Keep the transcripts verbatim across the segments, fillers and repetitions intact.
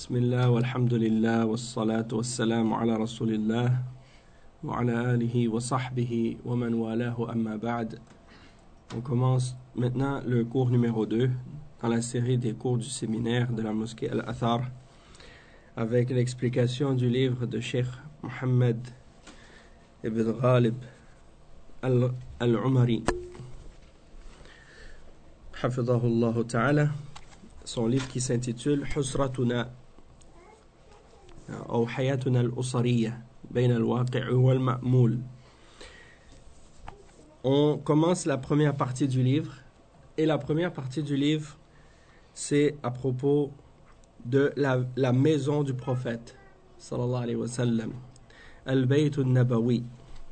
بسم الله والحمد لله والصلاة والسلام على رسول الله وعلى آله وصحبه ومن والاه أما بعد. On commence maintenant le cours numéro deux dans la série des cours du séminaire de la mosquée Al-Athar avec l'explication du livre de Cheikh Mohammed ibn Ghalib Al-Umari Hafidhahullah Ta'ala, son livre qui s'intitule Husratuna ou Hayatuna al-Usariya Bain al-Waqi' wal Ma'moul. On commence la première partie du livre, et la première partie du livre, c'est à propos de la, la maison du prophète, sallallahu alayhi wa sallam, al-Bayt al-Nabawi.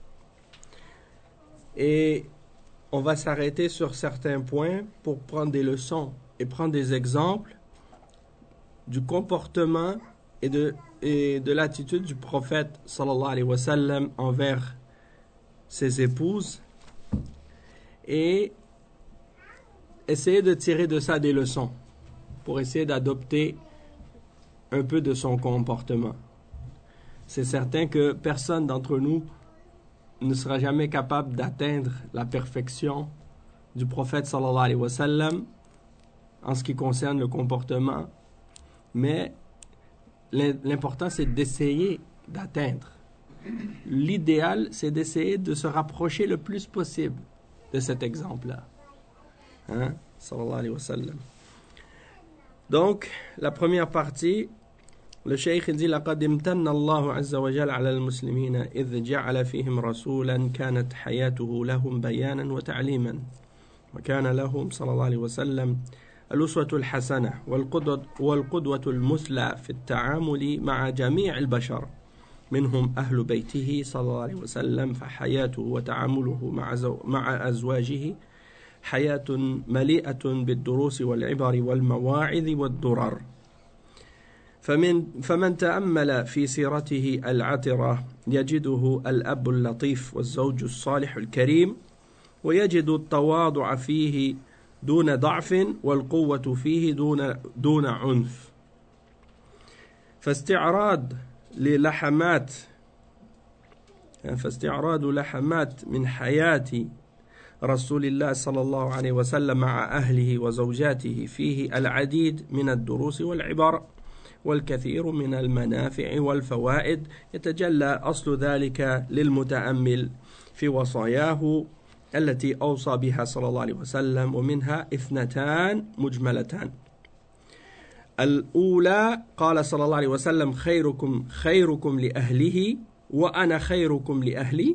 Et on va s'arrêter sur certains points pour prendre des leçons et prendre des exemples du comportement et de, et de l'attitude du prophète, sallallahu alayhi wa sallam, envers ses épouses, et essayer de tirer de ça des leçons pour essayer d'adopter un peu de son comportement. C'est certain que personne d'entre nous ne sera jamais capable d'atteindre la perfection du prophète sallallahu alayhi wa sallam en ce qui concerne le comportement, mais l'important c'est d'essayer d'atteindre. L'idéal c'est d'essayer de se rapprocher le plus possible de cet exemple-là. Hein? Sallallahu alayhi wa sallam. Donc, la première partie, le cheikh dit لقد امتن الله عز وجل على المسلمين إذ جعل فيهم رسولا كانت حياته لهم بيانا وتعليما وكان لهم صلى الله عليه وسلم الأسوة الحسنة والقدوة, والقدوة المثلى في التعامل مع جميع البشر منهم أهل بيته صلى الله عليه وسلم، فحياته وتعامله مع, مع أزواجه حياة مليئة بالدروس والعبر والمواعظ والدرر. فمن, فمن تأمل في سيرته العطرة يجده الأب اللطيف والزوج الصالح الكريم، ويجد التواضع فيه دون ضعف والقوة فيه دون, دون عنف. فاستعراض للحمات فاستعراض لحمات من حياة رسول الله صلى الله عليه وسلم مع أهله وزوجاته فيه العديد من الدروس والعبر والكثير من المنافع والفوائد، يتجلى أصل ذلك للمتأمل في وصاياه التي أوصى بها صلى الله عليه وسلم، ومنها اثنتان مجملتان. الأولى قال صلى الله عليه وسلم خيركم خيركم لأهله وأنا خيركم لأهلي.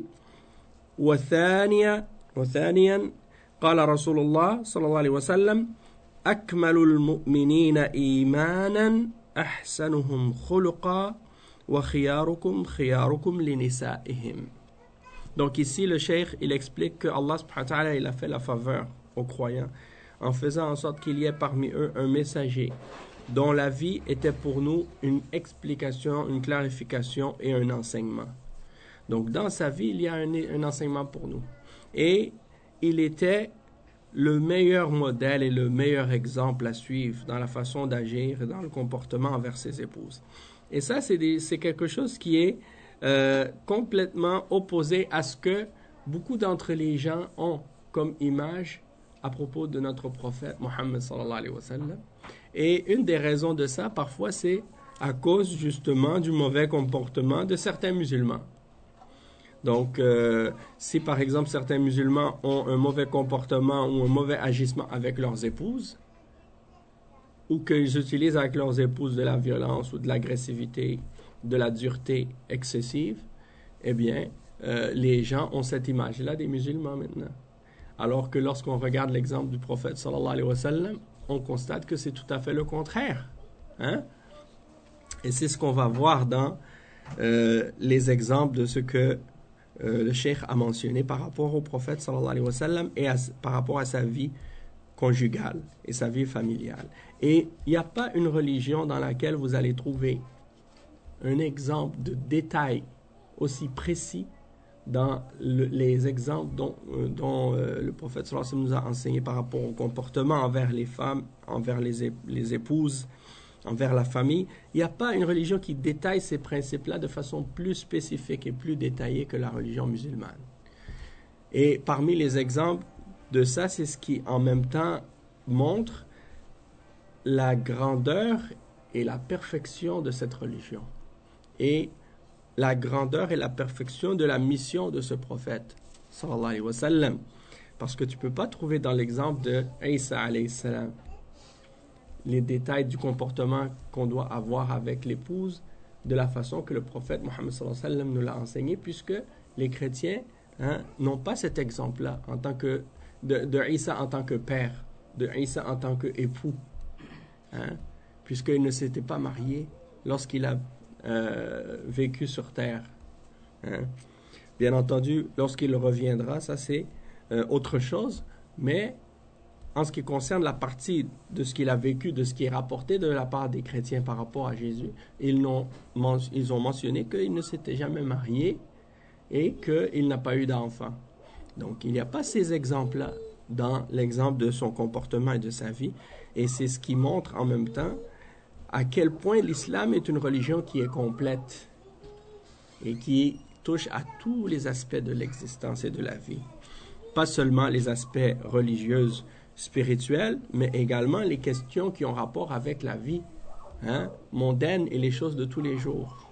والثانية وثانيا قال رسول الله صلى الله عليه وسلم أكمل المؤمنين إيمانا أحسنهم خلقا وخياركم خياركم لنسائهم. Donc ici le cheikh il explique que Allah subhanahu wa ta'ala il a fait la faveur aux croyants en faisant en sorte qu'il y ait parmi eux un messager dont la vie était pour nous une explication, une clarification et un enseignement. Donc dans sa vie, il y a un, un enseignement pour nous. Et il était le meilleur modèle et le meilleur exemple à suivre dans la façon d'agir et dans le comportement envers ses épouses. Et ça, c'est, des, c'est quelque chose qui est euh, complètement opposé à ce que beaucoup d'entre les gens ont comme image à propos de notre prophète Mohammed sallallahu alayhi wa sallam. Et une des raisons de ça, parfois, c'est à cause justement du mauvais comportement de certains musulmans. Donc, euh, si par exemple certains musulmans ont un mauvais comportement ou un mauvais agissement avec leurs épouses, ou qu'ils utilisent avec leurs épouses de la violence ou de l'agressivité, de la dureté excessive, eh bien, euh, les gens ont cette image-là des musulmans maintenant. Alors que lorsqu'on regarde l'exemple du prophète sallallahu alayhi wa sallam, on constate que c'est tout à fait le contraire. Hein? Et c'est ce qu'on va voir dans euh, les exemples de ce que euh, le cheikh a mentionné par rapport au prophète sallallahu alayhi wa sallam et à, par rapport à sa vie conjugale et sa vie familiale. Et il n'y a pas une religion dans laquelle vous allez trouver un exemple de détail aussi précis dans le, les exemples dont, euh, dont euh, le prophète sallallahu alayhi wa sallam nous a enseigné par rapport au comportement envers les femmes, envers les, les épouses, envers la famille. Il n'y a pas une religion qui détaille ces principes-là de façon plus spécifique et plus détaillée que la religion musulmane. Et parmi les exemples de ça, c'est ce qui en même temps montre la grandeur et la perfection de cette religion. Et la grandeur et la perfection de la mission de ce prophète, sallallahu alayhi wa sallam. Parce que tu ne peux pas trouver dans l'exemple de Isa alayhi salam les détails du comportement qu'on doit avoir avec l'épouse de la façon que le prophète Mohammed sallallahu alayhi wa sallam nous l'a enseigné, puisque les chrétiens hein, n'ont pas cet exemple-là en tant que, de, de Isa en tant que père, de Isa en tant qu'époux, hein, puisqu'il ne s'était pas marié lorsqu'il a euh, vécu sur terre. Hein. Bien entendu, lorsqu'il reviendra, ça c'est euh, autre chose, mais en ce qui concerne la partie de ce qu'il a vécu, de ce qui est rapporté de la part des chrétiens par rapport à Jésus, ils ont, ils ont mentionné qu'il ne s'était jamais marié et qu'il n'a pas eu d'enfant. Donc, il n'y a pas ces exemples-là dans l'exemple de son comportement et de sa vie. Et c'est ce qui montre en même temps à quel point l'islam est une religion qui est complète et qui touche à tous les aspects de l'existence et de la vie. Pas seulement les aspects religieux, spirituels, mais également les questions qui ont rapport avec la vie hein, mondaine et les choses de tous les jours.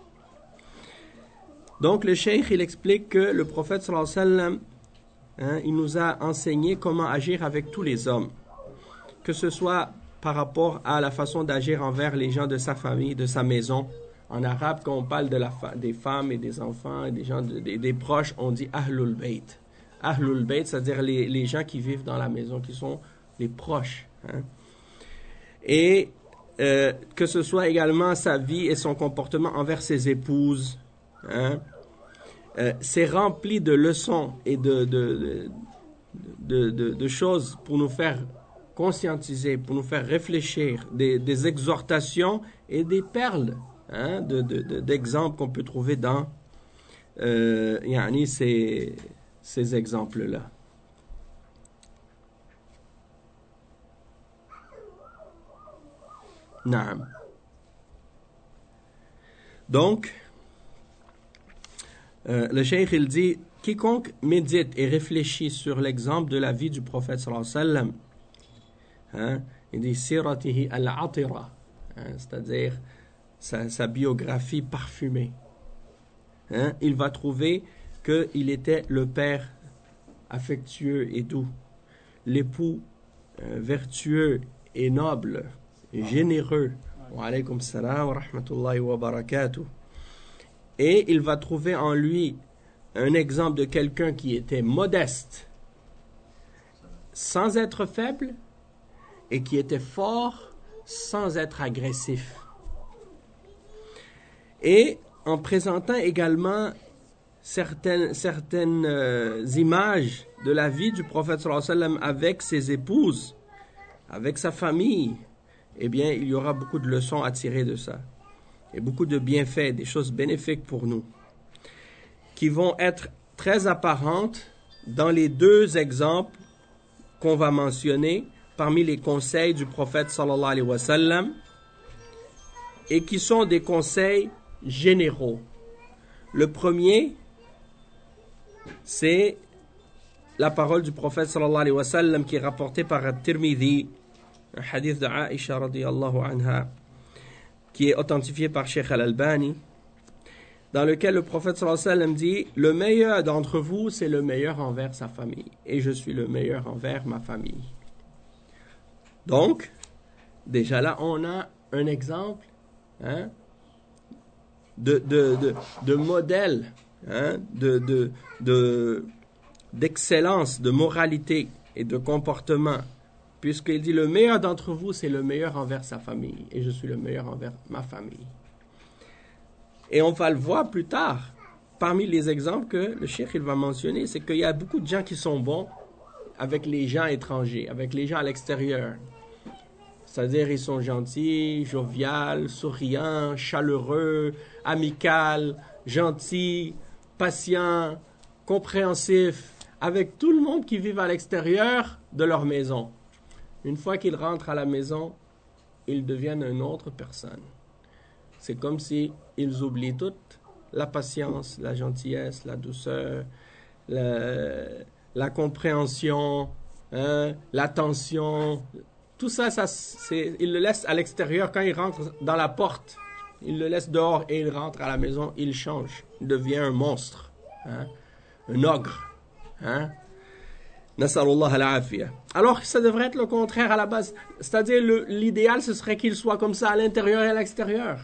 Donc le cheikh, il explique que le prophète sallallahu alayhi wa sallam, hein, il nous a enseigné comment agir avec tous les hommes, que ce soit par rapport à la façon d'agir envers les gens de sa famille, de sa maison. En arabe, quand on parle de la fa- des femmes et des enfants et des gens de, des, des proches, on dit ahlul bayt. Ahlul bayt, c'est-à-dire les, les gens qui vivent dans la maison, qui sont les proches. Hein. Et euh, que ce soit également sa vie et son comportement envers ses épouses. Hein. Euh, c'est rempli de leçons et de, de, de, de, de choses pour nous faire conscientiser, pour nous faire réfléchir, des, des exhortations et des perles hein, de, de, de, d'exemples qu'on peut trouver dans euh, yani ces, ces exemples-là. Naam. Donc, euh, le cheikh il dit, quiconque médite et réfléchit sur l'exemple de la vie du prophète sallallahu alayhi wa sallam, hein, il dit siratihi al-atira, hein, c'est-à-dire sa, sa biographie parfumée. Hein, il va trouver qu'il était le père affectueux et doux, l'époux euh, vertueux et noble, et généreux. Wa alaykum salam wa rahmatullahi wa barakatuh. Et il va trouver en lui un exemple de quelqu'un qui était modeste, sans être faible, et qui était fort, sans être agressif. Et en présentant également certaines, certaines euh, images de la vie du prophète sallallahu alayhi wa sallam avec ses épouses, avec sa famille, eh bien, il y aura beaucoup de leçons à tirer de ça. Et beaucoup de bienfaits, des choses bénéfiques pour nous, qui vont être très apparentes dans les deux exemples qu'on va mentionner parmi les conseils du prophète sallallahu alayhi wa sallam, et qui sont des conseils généraux. Le premier, c'est la parole du prophète sallallahu alayhi wa sallam qui est rapportée par At-Tirmidhi, un hadith de Aïcha radiyallahu anha, qui est authentifié par Cheikh Al-Albani, dans lequel le prophète sallallahu alayhi wa sallam dit « Le meilleur d'entre vous, c'est le meilleur envers sa famille, et je suis le meilleur envers ma famille. » Donc, déjà là, on a un exemple hein, de, de, de, de modèle, hein, de, de, de, d'excellence, de moralité et de comportement, puisqu'il dit le meilleur d'entre vous, c'est le meilleur envers sa famille, et je suis le meilleur envers ma famille. Et on va le voir plus tard, parmi les exemples que le cheikh il va mentionner, c'est qu'il y a beaucoup de gens qui sont bons avec les gens étrangers, avec les gens à l'extérieur. C'est-à-dire, ils sont gentils, joviales, souriants, chaleureux, amicaux, gentils, patients, compréhensifs, avec tout le monde qui vit à l'extérieur de leur maison. Une fois qu'ils rentrent à la maison, ils deviennent une autre personne. C'est comme si ils oublient toute la patience, la gentillesse, la douceur, la, la compréhension, hein, l'attention. Tout ça, ça c'est, ils le laissent à l'extérieur. Quand ils rentrent dans la porte, ils le laissent dehors et ils rentrent à la maison, il change. Il devient un monstre, hein, un ogre. Hein. Nas'alullah al-afiyah. Alors que ça devrait être le contraire à la base. C'est-à-dire, le, l'idéal, ce serait qu'il soit comme ça à l'intérieur et à l'extérieur.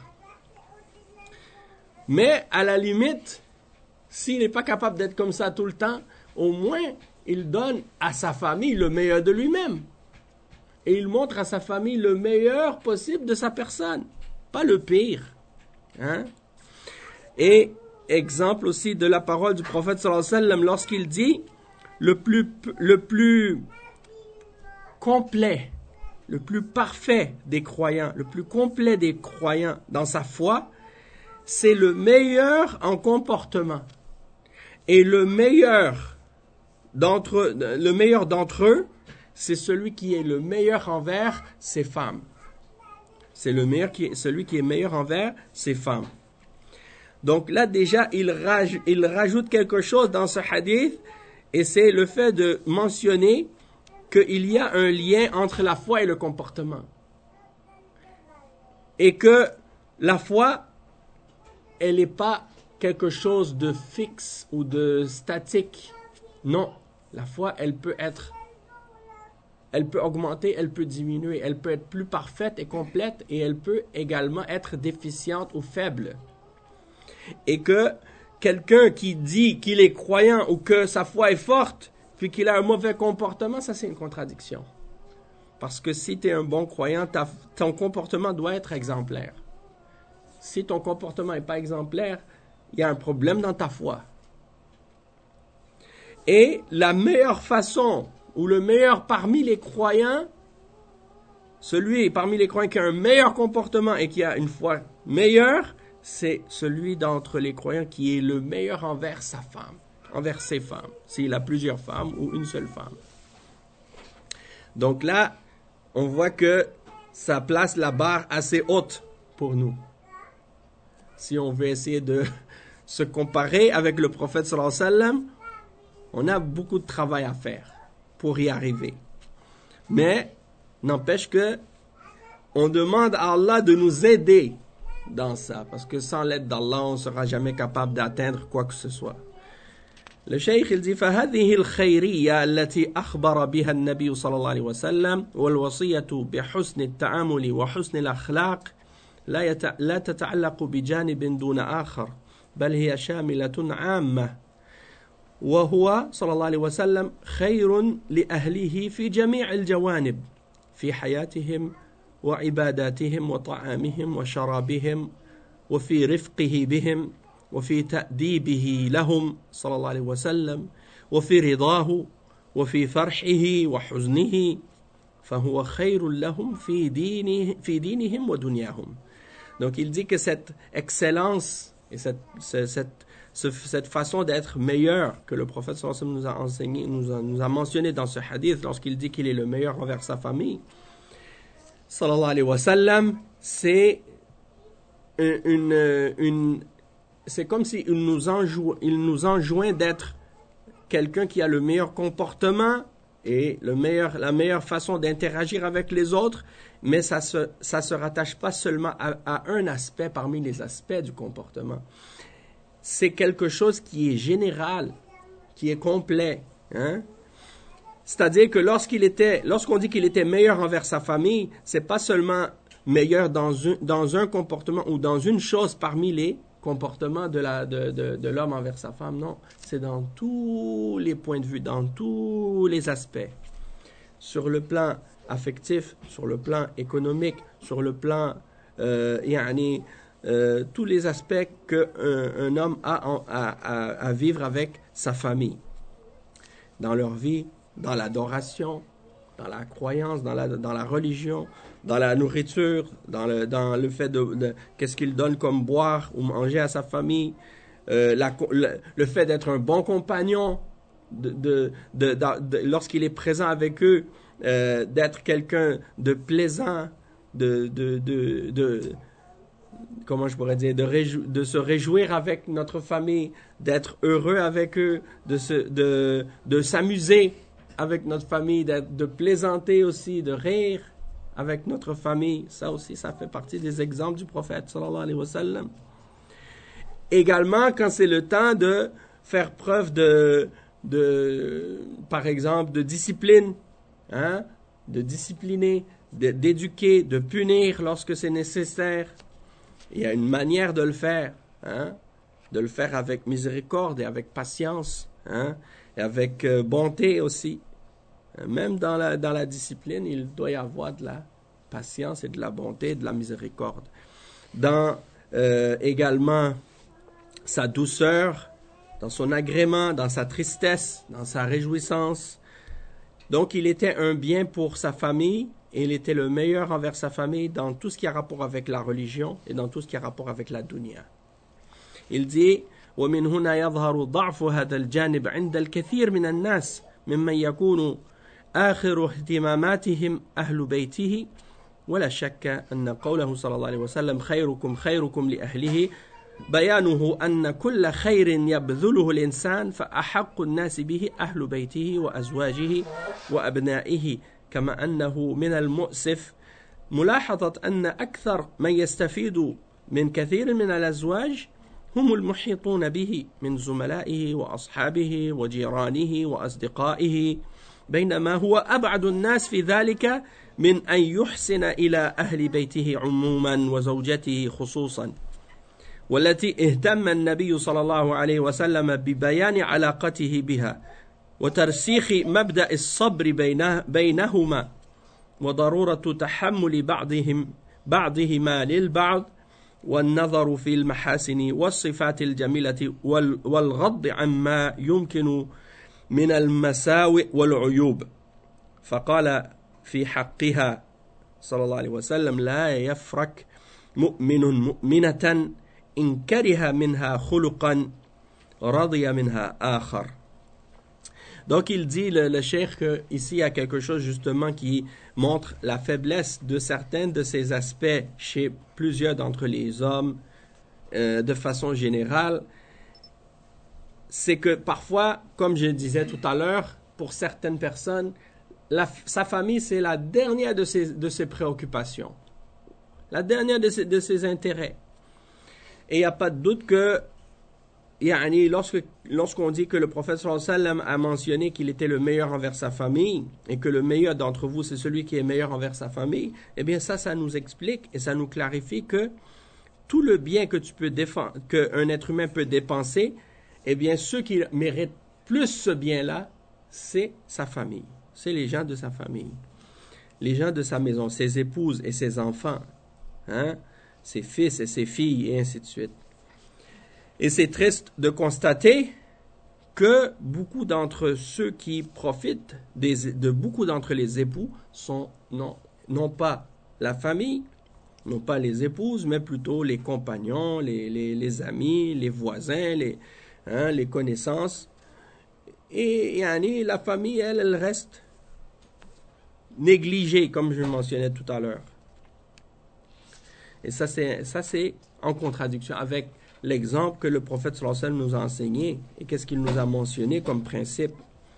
Mais, à la limite, s'il n'est pas capable d'être comme ça tout le temps, au moins, il donne à sa famille le meilleur de lui-même. Et il montre à sa famille le meilleur possible de sa personne. Pas le pire. Hein? Et, exemple aussi de la parole du prophète sallallahu alayhi wa sallam, lorsqu'il dit, le plus, le plus complet, le plus parfait des croyants, le plus complet des croyants dans sa foi, c'est le meilleur en comportement. Et le meilleur d'entre, le meilleur d'entre eux, c'est celui qui est le meilleur envers ses femmes. C'est le meilleur qui est, celui qui est meilleur envers ses femmes. Donc là, déjà, il, raj, il rajoute quelque chose dans ce hadith, et c'est le fait de mentionner qu'il y a un lien entre la foi et le comportement. Et que la foi, elle n'est pas quelque chose de fixe ou de statique. Non, la foi, elle peut être, elle peut augmenter, elle peut diminuer, elle peut être plus parfaite et complète, et elle peut également être déficiente ou faible. Et que quelqu'un qui dit qu'il est croyant ou que sa foi est forte, puis qu'il a un mauvais comportement, ça c'est une contradiction. Parce que si tu es un bon croyant, ta, ton comportement doit être exemplaire. Si ton comportement n'est pas exemplaire, il y a un problème dans ta foi. Et la meilleure façon, ou le meilleur parmi les croyants, celui parmi les croyants qui a un meilleur comportement et qui a une foi meilleure, c'est celui d'entre les croyants qui est le meilleur envers sa femme, envers ses femmes, s'il a plusieurs femmes ou une seule femme. Donc là, on voit que ça place la barre assez haute pour nous. Si on veut essayer de se comparer avec le prophète sallallahu alayhi wa sallam, on a beaucoup de travail à faire pour y arriver. Mais, n'empêche que, on demande à Allah de nous aider dans ça, parce que sans l'aide d'Allah, on ne sera jamais capable d'atteindre quoi que ce soit. Le cheikh il dit فهذه الخيرية التي أخبر بها النبي صلى الله عليه وسلم والوصية بحسن التعامل وحسن الأخلاق لا يت... لا تتعلق بجانب دون آخر بل هي شاملة عامة وهو صلى الله عليه وسلم خير لأهله في جميع الجوانب في حياتهم وعباداتهم وطعامهم وشرابهم وفي رفقه بهم وفي تأديبه لهم صلى الله عليه وسلم وفي رضاه وفي فرحه وحزنه فهو خير لهم في دينه في دينهم ودنياهم. Donc il dit que cette excellence et cette, cette, cette façon d'être meilleur que le prophète sallallahu alayhi wa sallam nous a enseigné, nous a, nous a mentionné dans ce hadith lorsqu'il dit qu'il est le meilleur envers sa famille, sallallahu alayhi wa sallam, c'est une, une, une c'est comme s'il nous enjoint, il nous enjoint d'être quelqu'un qui a le meilleur comportement et le meilleur, la meilleure façon d'interagir avec les autres, mais ça se, ça se rattache pas seulement à, à un aspect parmi les aspects du comportement. C'est quelque chose qui est général, qui est complet, hein? C'est-à-dire que lorsqu'il était, lorsqu'on dit qu'il était meilleur envers sa famille, c'est pas seulement meilleur dans un, dans un comportement ou dans une chose parmi les comportements de, la, de, de, de l'homme envers sa femme, non. C'est dans tous les points de vue, dans tous les aspects. Sur le plan affectif, sur le plan économique, sur le plan, euh, yani, euh, tous les aspects qu'un un homme a en, à, à, à vivre avec sa famille. Dans leur vie, dans l'adoration, dans la croyance, dans la, dans la religion, dans la nourriture, dans le, dans le fait de, de qu'est-ce qu'il donne comme boire ou manger à sa famille, euh, la, le, le fait d'être un bon compagnon, de, de, de, de, de, lorsqu'il est présent avec eux, euh, d'être quelqu'un de plaisant, de, de, de, de comment je pourrais dire, de, réjou- de se réjouir avec notre famille, d'être heureux avec eux, de, se, de, de s'amuser avec notre famille, de, de plaisanter aussi, de rire avec notre famille. Ça aussi, ça fait partie des exemples du prophète, sallallahu alayhi wa sallam. Également, quand c'est le temps de faire preuve de, de par exemple, de discipline, hein, de discipliner, de, d'éduquer, de punir lorsque c'est nécessaire. Il y a une manière de le faire, hein, de le faire avec miséricorde et avec patience, hein, et avec euh, bonté aussi. Même dans la, dans la discipline, il doit y avoir de la patience et de la bonté, de la miséricorde. Dans euh, également sa douceur, dans son agrément, dans sa tristesse, dans sa réjouissance. Donc, il était un bien pour sa famille et il était le meilleur envers sa famille dans tout ce qui a rapport avec la religion et dans tout ce qui a rapport avec la dunya. Il dit ومن هنا يظهر ضعف هذا الجانب عند الكثير من الناس ممن يكون آخر اهتماماتهم أهل بيته ولا شك أن قوله صلى الله عليه وسلم خيركم خيركم لأهله بيانه أن كل خير يبذله الإنسان فأحق الناس به أهل بيته وأزواجه وأبنائه كما أنه من المؤسف ملاحظة أن أكثر من يستفيد من كثير من الأزواج هم المحيطون به من زملائه وأصحابه وجيرانه وأصدقائه بينما هو أبعد الناس في ذلك من أن يحسن إلى أهل بيته عموما وزوجته خصوصا والتي اهتم النبي صلى الله عليه وسلم ببيان علاقته بها وترسيخ مبدأ الصبر بينه بينهما وضرورة تحمل بعضهم بعضهما للبعض والنظر في المحاسن والصفات الجميلة والغض عما يمكن من المساوئ والعيوب فقال في حقها صلى الله عليه وسلم لا يفرك مؤمن مؤمنة إن كره منها خلقا رضي منها آخر. Donc il dit, le, le cheikh, qu'ici il y a quelque chose justement qui montre la faiblesse de certains de ces aspects chez plusieurs d'entre les hommes euh, de façon générale. C'est que parfois, comme je disais tout à l'heure, pour certaines personnes, la, sa famille c'est la dernière de ses, de ses préoccupations, la dernière de ses, de ses intérêts. Et il n'y a pas de doute que Yani, lorsque, lorsqu'on dit que le prophète sallallahu alayhi wa sallam a mentionné qu'il était le meilleur envers sa famille et que le meilleur d'entre vous c'est celui qui est meilleur envers sa famille, eh bien ça, ça nous explique et ça nous clarifie que tout le bien que tu peux défendre, qu'un être humain peut dépenser, eh bien ceux qui méritent plus ce bien-là, c'est sa famille, c'est les gens de sa famille, les gens de sa maison, ses épouses et ses enfants, hein, ses fils et ses filles et ainsi de suite. Et c'est triste de constater que beaucoup d'entre ceux qui profitent des, de beaucoup d'entre les époux sont non, non pas la famille, non pas les épouses, mais plutôt les compagnons, les, les, les amis, les voisins, les, hein, les connaissances. Et yani, la famille, elle, elle reste négligée, comme je le mentionnais tout à l'heure. Et ça, c'est, ça, c'est en contradiction avec l'exemple que le prophète sallallahu alayhi wa sallam nous a enseigné et qu'est-ce qu'il nous a mentionné comme principe.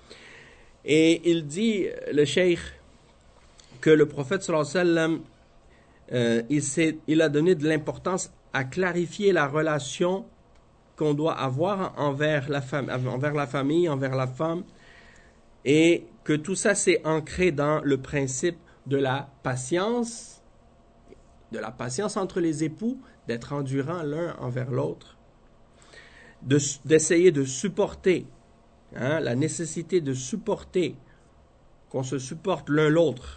Et il dit, le cheikh, que le prophète sallallahu alayhi wa sallam, euh, il, s'est, il a donné de l'importance à clarifier la relation qu'on doit avoir envers la, femme, envers la famille, envers la femme, et que tout ça c'est ancré dans le principe de la patience, de la patience entre les époux, d'être endurant l'un envers l'autre, de, d'essayer de supporter, hein, la nécessité de supporter, qu'on se supporte l'un l'autre.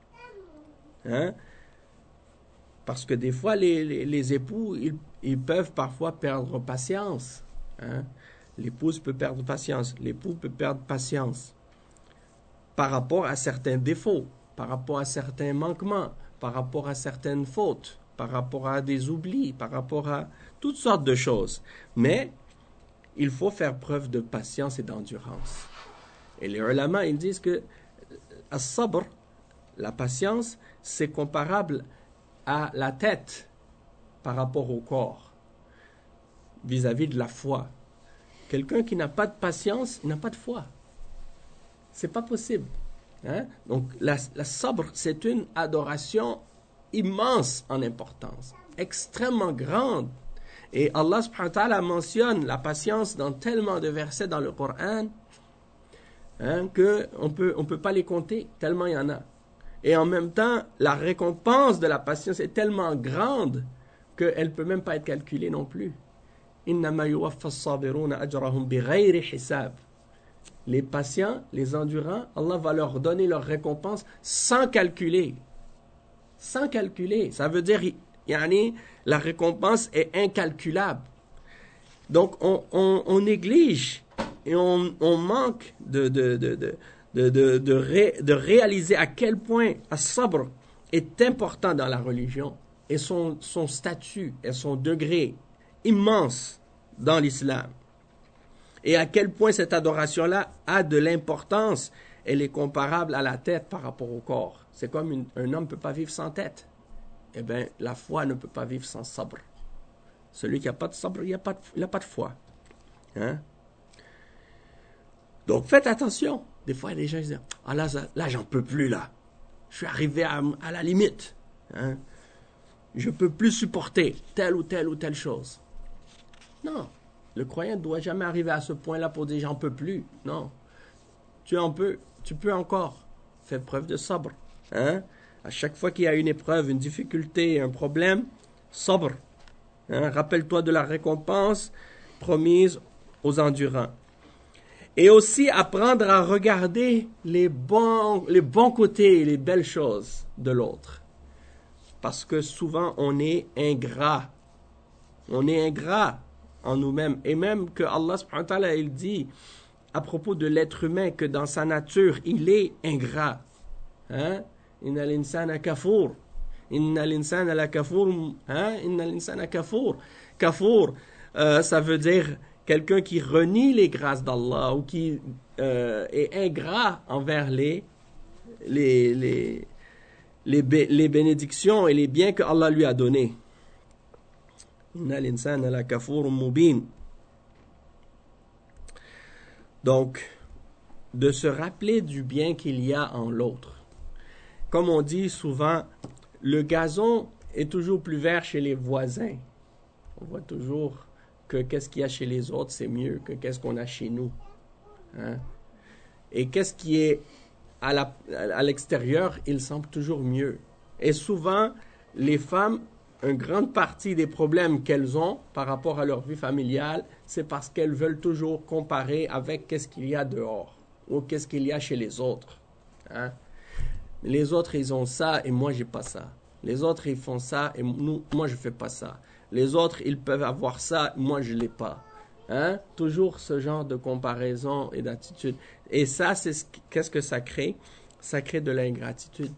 Hein, parce que des fois, les, les, les époux, ils, ils peuvent parfois perdre patience. Hein. L'épouse peut perdre patience, l'époux peut perdre patience par rapport à certains défauts, par rapport à certains manquements, par rapport à certaines fautes, par rapport à des oublis, par rapport à toutes sortes de choses. Mais il faut faire preuve de patience et d'endurance. Et les ulama, ils disent que as-sabr, la patience, c'est comparable à la tête par rapport au corps, vis-à-vis de la foi. Quelqu'un qui n'a pas de patience, il n'a pas de foi. C'est pas possible. Hein? Donc, la, la sabr, c'est une adoration immense en importance, extrêmement grande. Et Allah subhanahu wa ta'ala mentionne la patience dans tellement de versets dans le Coran hein, qu'on peut, on peut pas les compter, tellement il y en a. Et en même temps, la récompense de la patience est tellement grande qu'elle ne peut même pas être calculée non plus. إِنَّمَا يُوَفَّى الصَّابِرُونَ أَجْرَهُمْ بِغَيْرِ حِسَابٍ. Les patients, les endurants, Allah va leur donner leur récompense sans calculer. Sans calculer. Ça veut dire, yani, la récompense est incalculable. Donc, on, on, on néglige et on, on manque de, de, de, de, de, de, de, ré, de réaliser à quel point as-sabr est important dans la religion et son, son statut et son degré immense dans l'islam. Et à quel point cette adoration-là a de l'importance. Elle est comparable à la tête par rapport au corps. C'est comme une, un homme ne peut pas vivre sans tête. Eh bien, la foi ne peut pas vivre sans sabr. Celui qui n'a pas de sabr, il n'a pas, pas de foi. Hein? Donc, faites attention. Des fois, il y a des gens qui disent « Ah là, là j'en peux plus, là. Je suis arrivé à, à la limite. Hein? Je ne peux plus supporter telle ou telle ou telle chose. » Non. Le croyant ne doit jamais arriver à ce point-là pour dire « J'en peux plus. » Non. Tu en peux, tu peux encore. Fais preuve de sabr. Hein? À chaque fois qu'il y a une épreuve, une difficulté, un problème, sabr. Hein? Rappelle-toi de la récompense promise aux endurants. Et aussi apprendre à regarder les bons, les bons côtés et les belles choses de l'autre. Parce que souvent, on est ingrat. On est ingrat en nous-mêmes. Et même que Allah subhanahu wa ta'ala, il dit à propos de l'être humain que dans sa nature, il est ingrat. Hein? Inna l'insana kafour. Inna l'insana la kafour. Hein? Inna l'insana kafour. Kafour, euh, ça veut dire quelqu'un qui renie les grâces d'Allah ou qui euh, est ingrat envers les, les, les, les, bé, les bénédictions et les biens que Allah lui a donnés. Inna l'insana la kafour mubin. Donc, de se rappeler du bien qu'il y a en l'autre. Comme on dit souvent, le gazon est toujours plus vert chez les voisins. On voit toujours que qu'est-ce qu'il y a chez les autres, c'est mieux que qu'est-ce qu'on a chez nous. Hein? Et qu'est-ce qui est à, la, à l'extérieur, il semble toujours mieux. Et souvent, les femmes, une grande partie des problèmes qu'elles ont par rapport à leur vie familiale, c'est parce qu'elles veulent toujours comparer avec qu'est-ce qu'il y a dehors ou qu'est-ce qu'il y a chez les autres. Hein? Les autres, ils ont ça et moi, j'ai pas ça. Les autres, ils font ça et nous, moi, je fais pas ça. Les autres, ils peuvent avoir ça, moi, je l'ai pas. Hein? Toujours ce genre de comparaison et d'attitude. Et ça, c'est ce, qu'est-ce que ça crée? Ça crée de l'ingratitude.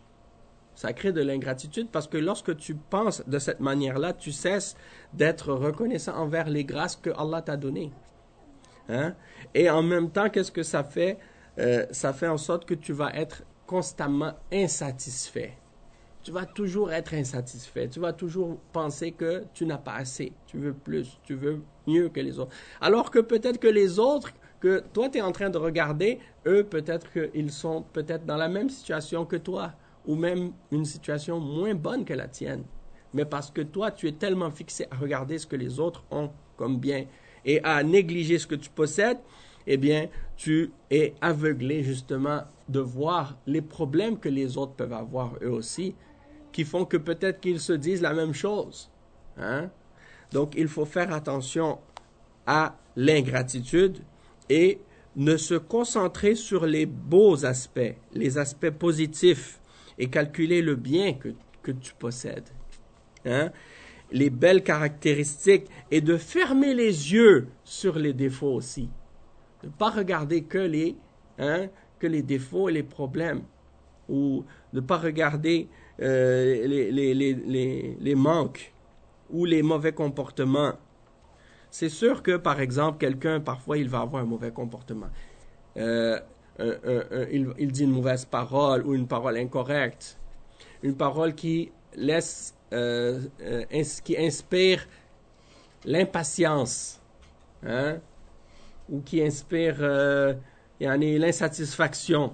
Ça crée de l'ingratitude parce que lorsque tu penses de cette manière-là, tu cesses d'être reconnaissant envers les grâces que Allah t'a données. Hein? Et en même temps, qu'est-ce que ça fait? Euh, ça fait en sorte que tu vas être constamment insatisfait. Tu vas toujours être insatisfait. Tu vas toujours penser que tu n'as pas assez. Tu veux plus. Tu veux mieux que les autres. Alors que peut-être que les autres, que toi, tu es en train de regarder, eux, peut-être qu'ils sont peut-être dans la même situation que toi, ou même une situation moins bonne que la tienne. Mais parce que toi, tu es tellement fixé à regarder ce que les autres ont comme bien et à négliger ce que tu possèdes, eh bien, tu es aveuglé justement de voir les problèmes que les autres peuvent avoir eux aussi, qui font que peut-être qu'ils se disent la même chose. Hein? Donc, il faut faire attention à l'ingratitude et ne se concentrer sur les beaux aspects, les aspects positifs, et calculer le bien que, que tu possèdes. Hein? Les belles caractéristiques et de fermer les yeux sur les défauts aussi. De ne pas regarder que les, hein, que les défauts et les problèmes. Ou de ne pas regarder euh, les, les, les, les, les manques ou les mauvais comportements. C'est sûr que, par exemple, quelqu'un, parfois, il va avoir un mauvais comportement. Euh, un, un, un, il, il dit une mauvaise parole ou une parole incorrecte. Une parole qui laisse, euh, euh, ins- qui inspire l'impatience, hein, ou qui inspire euh, yani, l'insatisfaction,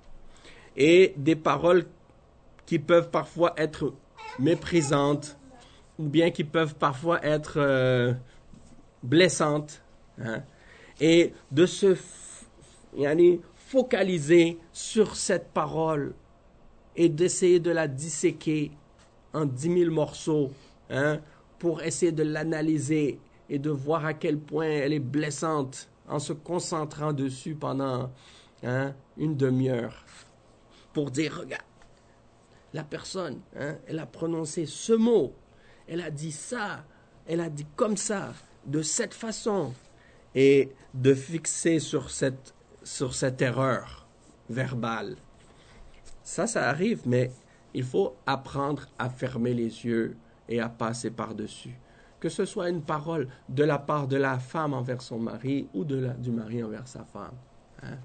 et des paroles qui peuvent parfois être méprisantes, ou bien qui peuvent parfois être euh, blessantes, hein, et de se f- yani, focaliser sur cette parole et d'essayer de la disséquer en dix mille morceaux, hein, pour essayer de l'analyser et de voir à quel point elle est blessante en se concentrant dessus pendant, hein, une demi-heure pour dire, regarde, la personne, hein, elle a prononcé ce mot, elle a dit ça, elle a dit comme ça, de cette façon, et de fixer sur cette, sur cette erreur verbale. Ça, ça arrive, mais il faut apprendre à fermer les yeux et à passer par-dessus. Que ce soit une parole de la part de la femme envers son mari ou de la, du mari envers sa femme. Hein?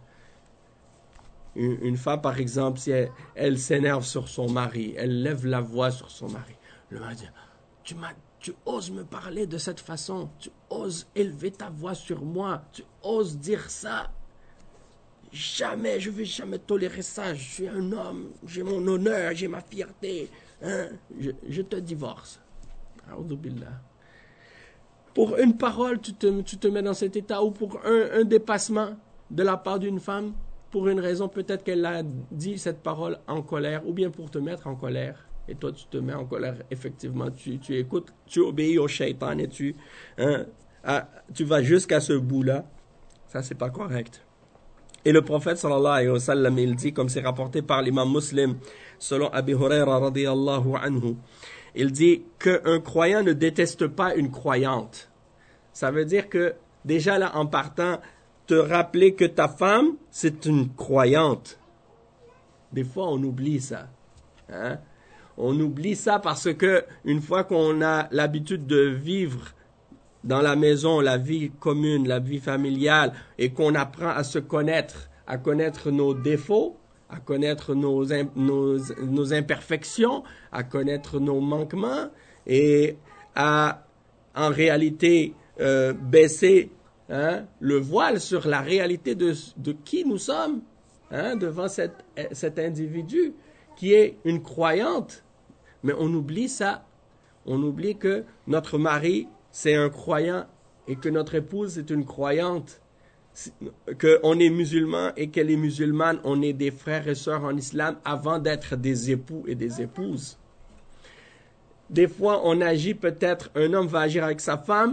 Une, une femme, par exemple, si elle, elle s'énerve sur son mari, elle lève la voix sur son mari. Le mari dit, tu, m'as, tu oses me parler de cette façon, tu oses élever ta voix sur moi, tu oses dire ça. Jamais, je ne vais jamais tolérer ça. Je suis un homme, j'ai mon honneur, j'ai ma fierté. Hein? Je, je te divorce. A'oudhu billah. Pour une parole, tu te, tu te mets dans cet état, ou pour un, un dépassement de la part d'une femme, pour une raison, peut-être qu'elle a dit cette parole en colère, ou bien pour te mettre en colère. Et toi, tu te mets en colère, effectivement, tu, tu écoutes, tu obéis au shaitan et tu, hein, à, tu vas jusqu'à ce bout-là. Ça, c'est pas correct. Et le prophète sallallahu alayhi wa sallam, il dit, comme c'est rapporté par l'imam Muslim, selon Abi Huraira radiyallahu anhu, il dit qu'un croyant ne déteste pas une croyante. Ça veut dire que, déjà là, en partant, te rappeler que ta femme, c'est une croyante. Des fois, on oublie ça. Hein? On oublie ça parce que, une fois qu'on a l'habitude de vivre dans la maison, la vie commune, la vie familiale, et qu'on apprend à se connaître, à connaître nos défauts, à connaître nos, nos, nos imperfections, à connaître nos manquements, et à, en réalité, euh, baisser, hein, le voile sur la réalité de, de qui nous sommes, hein, devant cette, cet individu qui est une croyante. Mais on oublie ça. On oublie que notre mari, c'est un croyant, et que notre épouse est une croyante, qu'on est musulman et qu'elle est musulmane, on est des frères et sœurs en islam avant d'être des époux et des épouses. Des fois, on agit peut-être, un homme va agir avec sa femme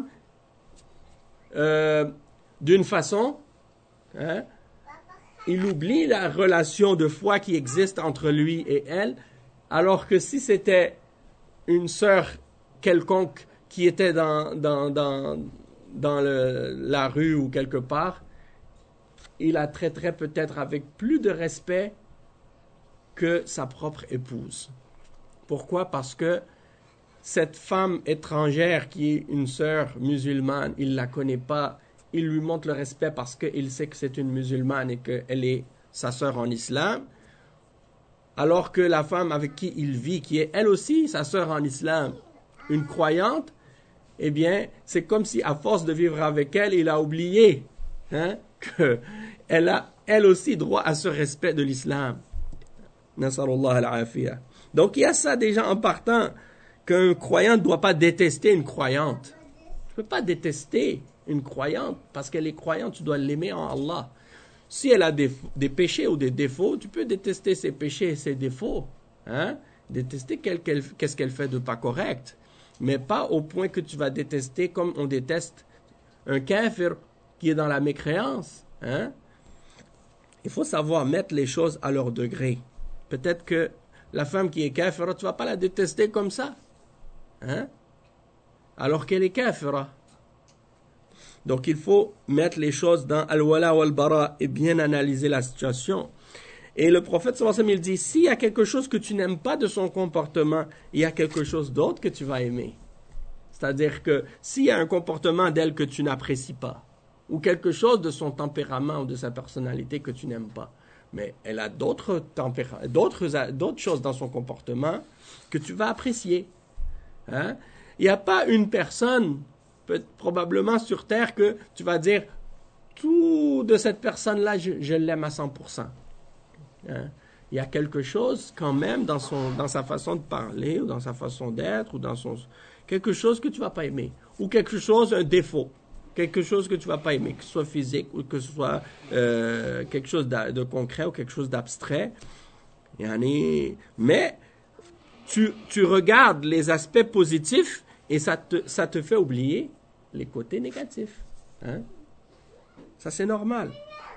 euh, d'une façon, hein, il oublie la relation de foi qui existe entre lui et elle, alors que si c'était une sœur quelconque qui était dans, dans, dans, dans le, la rue ou quelque part, il la traiterait peut-être avec plus de respect que sa propre épouse. Pourquoi? Parce que cette femme étrangère qui est une sœur musulmane, il ne la connaît pas, il lui montre le respect parce qu'il sait que c'est une musulmane et qu'elle est sa sœur en islam, alors que la femme avec qui il vit, qui est elle aussi sa sœur en islam, une croyante, eh bien, c'est comme si à force de vivre avec elle, il a oublié, hein, qu'elle a elle aussi droit à ce respect de l'islam. Nasarullah al-afiyah. Donc il y a ça déjà en partant, qu'un croyant ne doit pas détester une croyante. Tu ne peux pas détester une croyante, parce qu'elle est croyante, tu dois l'aimer en Allah. Si elle a des, des péchés ou des défauts, tu peux détester ses péchés et ses défauts. Hein? Détester quel, quel, qu'est-ce qu'elle fait de pas correct. Mais pas au point que tu vas détester comme on déteste un kafir qui est dans la mécréance. Hein? Il faut savoir mettre les choses à leur degré. Peut-être que la femme qui est kafira, tu ne vas pas la détester comme ça. Hein? Alors qu'elle est kafira. Donc il faut mettre les choses dans al-wala wal-bara et bien analyser la situation. Et le prophète sallallahu alayhi wa sallam, il dit, s'il y a quelque chose que tu n'aimes pas de son comportement, il y a quelque chose d'autre que tu vas aimer. C'est-à-dire que s'il y a un comportement d'elle que tu n'apprécies pas, ou quelque chose de son tempérament ou de sa personnalité que tu n'aimes pas, Mais elle a d'autres tempéra- d'autres, d'autres choses dans son comportement que tu vas apprécier. Hein? Il n'y a pas une personne, peut, probablement sur Terre, que tu vas dire, tout de cette personne-là, je, je l'aime à cent pour cent. Hein? Il y a quelque chose quand même dans, son, dans sa façon de parler, ou dans sa façon d'être, ou dans son... quelque chose que tu ne vas pas aimer, ou quelque chose, un défaut, quelque chose que tu ne vas pas aimer, que ce soit physique, ou que ce soit euh, quelque chose de, de concret, ou quelque chose d'abstrait. Mais tu, tu regardes les aspects positifs, et ça te, ça te fait oublier les côtés négatifs. Hein? Ça, c'est normal.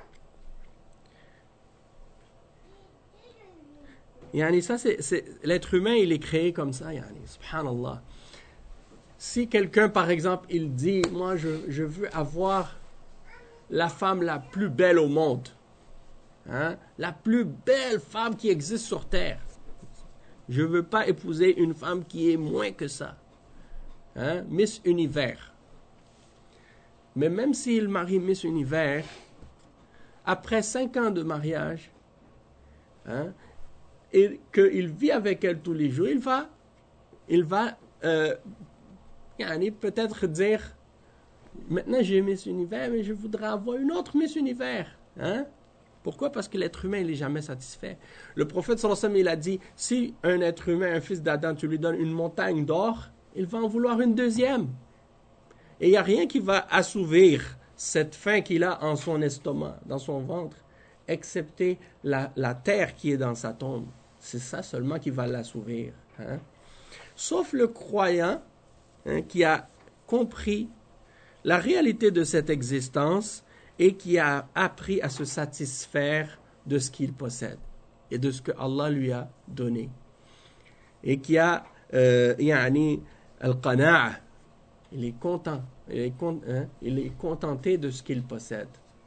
Yani, ça, c'est, c'est, l'être humain, il est créé comme ça. Yani, subhanallah. Si quelqu'un, par exemple, il dit, moi, je, je veux avoir la femme la plus belle au monde, hein, la plus belle femme qui existe sur Terre. Je ne veux pas épouser une femme qui est moins que ça. Hein, Miss Univers. Mais même s'il marie Miss Univers, après cinq ans de mariage, hein, et qu'il vit avec elle tous les jours, il va, il va euh, peut-être dire, maintenant j'ai Miss Univers, mais je voudrais avoir une autre Miss Univers. Hein? Pourquoi? Parce que l'être humain, il n'est jamais satisfait. Le prophète sallallahu alayhi wa sallam, il a dit, si un être humain, un fils d'Adam, tu lui donnes une montagne d'or, il va en vouloir une deuxième. Et il n'y a rien qui va assouvir cette faim qu'il a en son estomac, dans son ventre, excepté la, la terre qui est dans sa tombe. C'est ça seulement qui va l'assouvir. Hein? Sauf le croyant, hein, qui a compris la réalité de cette existence et qui a appris à se satisfaire de ce qu'il possède et de ce que Allah lui a donné. Et qui a, euh, yani, al-qana'a, il est content, il est, con, hein, il est contenté de ce qu'il possède.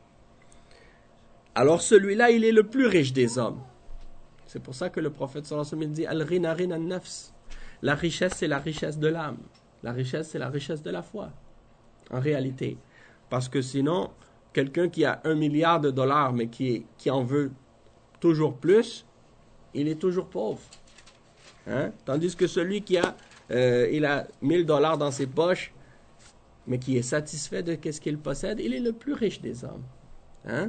Alors celui-là, il est le plus riche des hommes. C'est pour ça que le prophète sallallahu alayhi wa sallam dit Al-ghina ghina an-nafs. La richesse, c'est la richesse de l'âme. La richesse, c'est la richesse de la foi. En réalité. Parce que sinon, quelqu'un qui a un milliard de dollars, mais qui, est, qui en veut toujours plus, il est toujours pauvre. Hein? Tandis que celui qui a, euh, il a mille dollars dans ses poches, mais qui est satisfait de ce qu'il possède, il est le plus riche des hommes. Hein?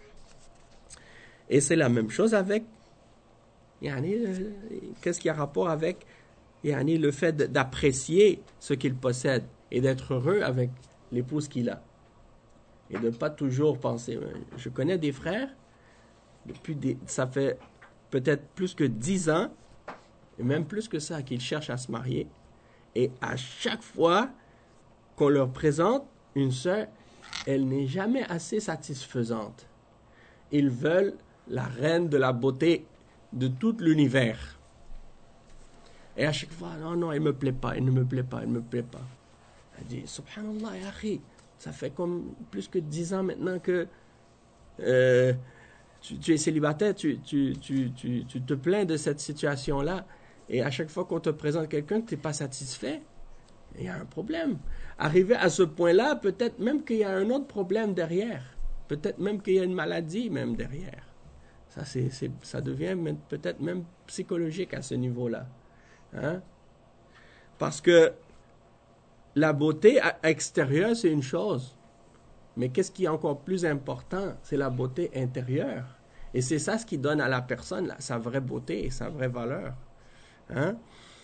Et c'est la même chose avec Yani, euh, qu'est-ce qui a rapport avec yani, le fait d'apprécier ce qu'il possède et d'être heureux avec l'épouse qu'il a. Et de ne pas toujours penser. Je connais des frères, depuis des, ça fait peut-être plus que dix ans, et même plus que ça, qu'ils cherchent à se marier. Et à chaque fois qu'on leur présente une sœur, elle n'est jamais assez satisfaisante. Ils veulent la reine de la beauté de tout l'univers. Et à chaque fois, non, non, elle ne me plaît pas, elle ne me plaît pas, elle ne me plaît pas. Elle dit, subhanallah, ya akhi, ça fait comme plus que dix ans maintenant que euh, tu, tu es célibataire, tu, tu, tu, tu, tu te plains de cette situation-là, et à chaque fois qu'on te présente quelqu'un que tu n'es pas satisfait, il y a un problème. Arrivé à ce point-là, peut-être même qu'il y a un autre problème derrière. Peut-être même qu'il y a une maladie même derrière. Ça, c'est, c'est, ça devient peut-être même psychologique à ce niveau-là. Hein? Parce que la beauté extérieure, c'est une chose. Mais qu'est-ce qui est encore plus important? C'est la beauté intérieure. Et c'est ça ce qui donne à la personne sa vraie beauté et sa vraie valeur. Hein?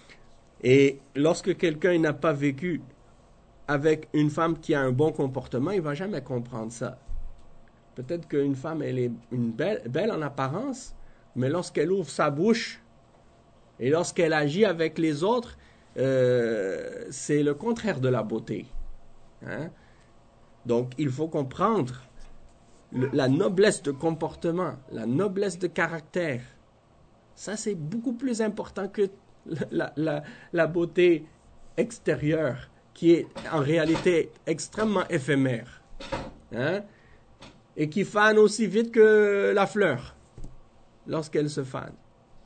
Et lorsque quelqu'un n'a pas vécu avec une femme qui a un bon comportement, il ne va jamais comprendre ça. Peut-être qu'une femme, elle est une belle, belle en apparence, mais lorsqu'elle ouvre sa bouche et lorsqu'elle agit avec les autres, euh, c'est le contraire de la beauté. Hein? Donc, il faut comprendre le, la noblesse de comportement, la noblesse de caractère. Ça, c'est beaucoup plus important que la, la, la beauté extérieure, qui est en réalité extrêmement éphémère. Hein? Et qui fane aussi vite que la fleur lorsqu'elle se fane.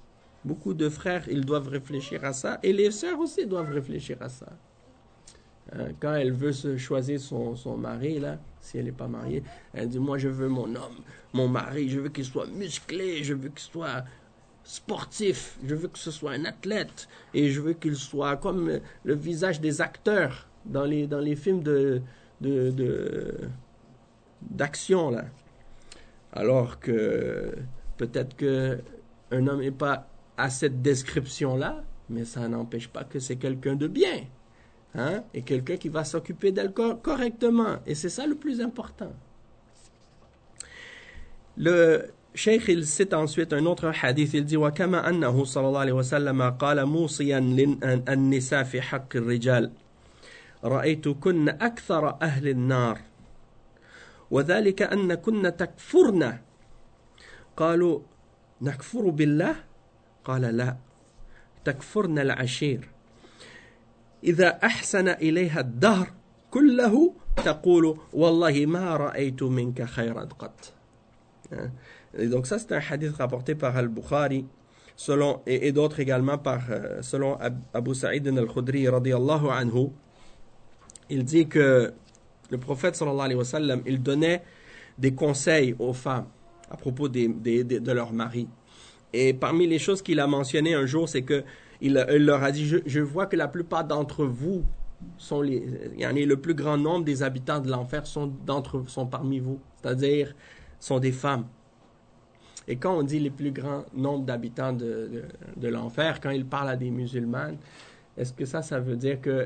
Beaucoup de frères, ils doivent réfléchir à ça, et les sœurs aussi doivent réfléchir à ça. Hein, quand elle veut se choisir son, son mari, là, si elle n'est pas mariée, elle dit, moi je veux mon homme, mon mari, je veux qu'il soit musclé, je veux qu'il soit sportif, je veux que ce soit un athlète, et je veux qu'il soit comme le, le visage des acteurs dans les, dans les films de, de, de, d'action, là. Alors que peut-être qu'un homme n'est pas à cette description-là, mais ça n'empêche pas que c'est quelqu'un de bien. Hein? Et quelqu'un qui va s'occuper d'elle cor- correctement. Et c'est ça le plus important. Le Cheikh, il cite ensuite un autre hadith. Il dit وَكَمَا أَنَّهُ صلى الله عليه وسلم قال موصيا للنساء في حق الرجال رأيتكن أكثر أهل النار وذلك أن كن تكفرن قالوا نكفر بالله قال لا تكفرن العشير إذا أحسن إليها الدهر كله تقول والله ما رأيت منك خيرا قط. Et donc ça c'est un hadith rapporté par Al-Bukhari selon, et, et d'autres également par, selon Abu Sa'id al-Khudri radiyallahu anhu. Il dit que le prophète sallallahu alayhi wa sallam, il donnait des conseils aux femmes à propos des, des, des, de leur mari. Et parmi les choses qu'il a mentionnées un jour, c'est que il, il leur a dit, je, je vois que la plupart d'entre vous sont les, il y en a le plus grand nombre des habitants de l'enfer sont d'entre sont parmi vous, c'est-à-dire sont des femmes. Et quand on dit les plus grands nombres d'habitants de, de, de l'enfer, quand il parle à des musulmanes, est-ce que ça, ça veut dire que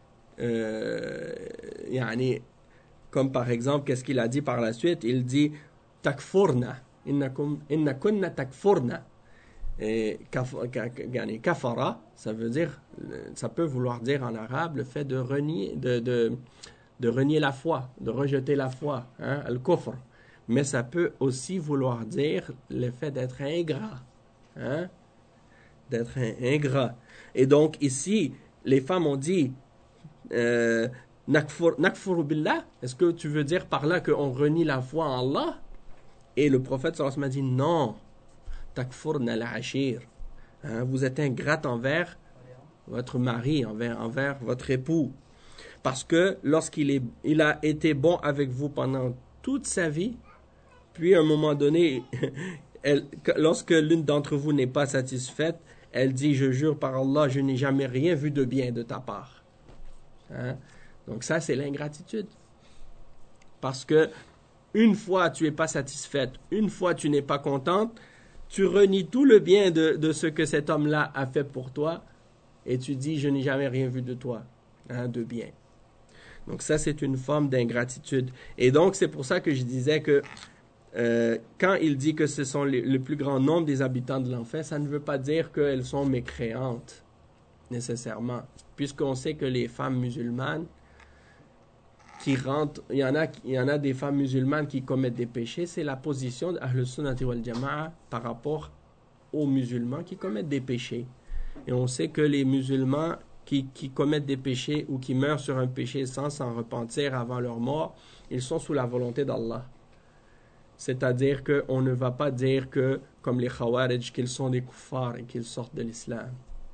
euh, il y en a, comme par exemple, qu'est-ce qu'il a dit par la suite? Il dit takfurna, innakum inna kunna takfurna. Et kafara, ça veut dire, ça peut vouloir dire en arabe le fait de renier, de, de, de renier la foi, de rejeter la foi, hein, al-kufr. Mais ça peut aussi vouloir dire le fait d'être ingrat, hein, d'être ingrat. Et donc ici, les femmes ont dit euh, nakfur billah. Est-ce que tu veux dire par là qu'on renie la foi en Allah? Et le prophète sallallahu alayhi wa sallam a dit non. Takfurna al-ashir. Hein, vous êtes ingrate envers votre mari, envers, envers votre époux. Parce que lorsqu'il est, il a été bon avec vous pendant toute sa vie, puis à un moment donné, elle, lorsque l'une d'entre vous n'est pas satisfaite, elle dit, je jure par Allah, je n'ai jamais rien vu de bien de ta part. Hein? Donc ça, c'est l'ingratitude. Parce que une fois tu n'es pas satisfaite, une fois tu n'es pas contente, tu renies tout le bien de, de ce que cet homme-là a fait pour toi et tu dis, je n'ai jamais rien vu de toi, hein, de bien. Donc ça, c'est une forme d'ingratitude. Et donc, c'est pour ça que je disais que euh, quand il dit que ce sont les, le plus grand nombre des habitants de l'enfer, ça ne veut pas dire qu'elles sont mécréantes, nécessairement. Puisqu'on sait que les femmes musulmanes qui rentrent, il y en a, il y en a des femmes musulmanes qui commettent des péchés, c'est la position d'Ahl Sunnati wal Jama'a par rapport aux musulmans qui commettent des péchés. Et on sait que les musulmans qui, qui commettent des péchés ou qui meurent sur un péché sans s'en repentir avant leur mort, ils sont sous la volonté d'Allah. C'est-à-dire qu'on ne va pas dire que, comme les Khawarij, qu'ils sont des kuffars et qu'ils sortent de l'islam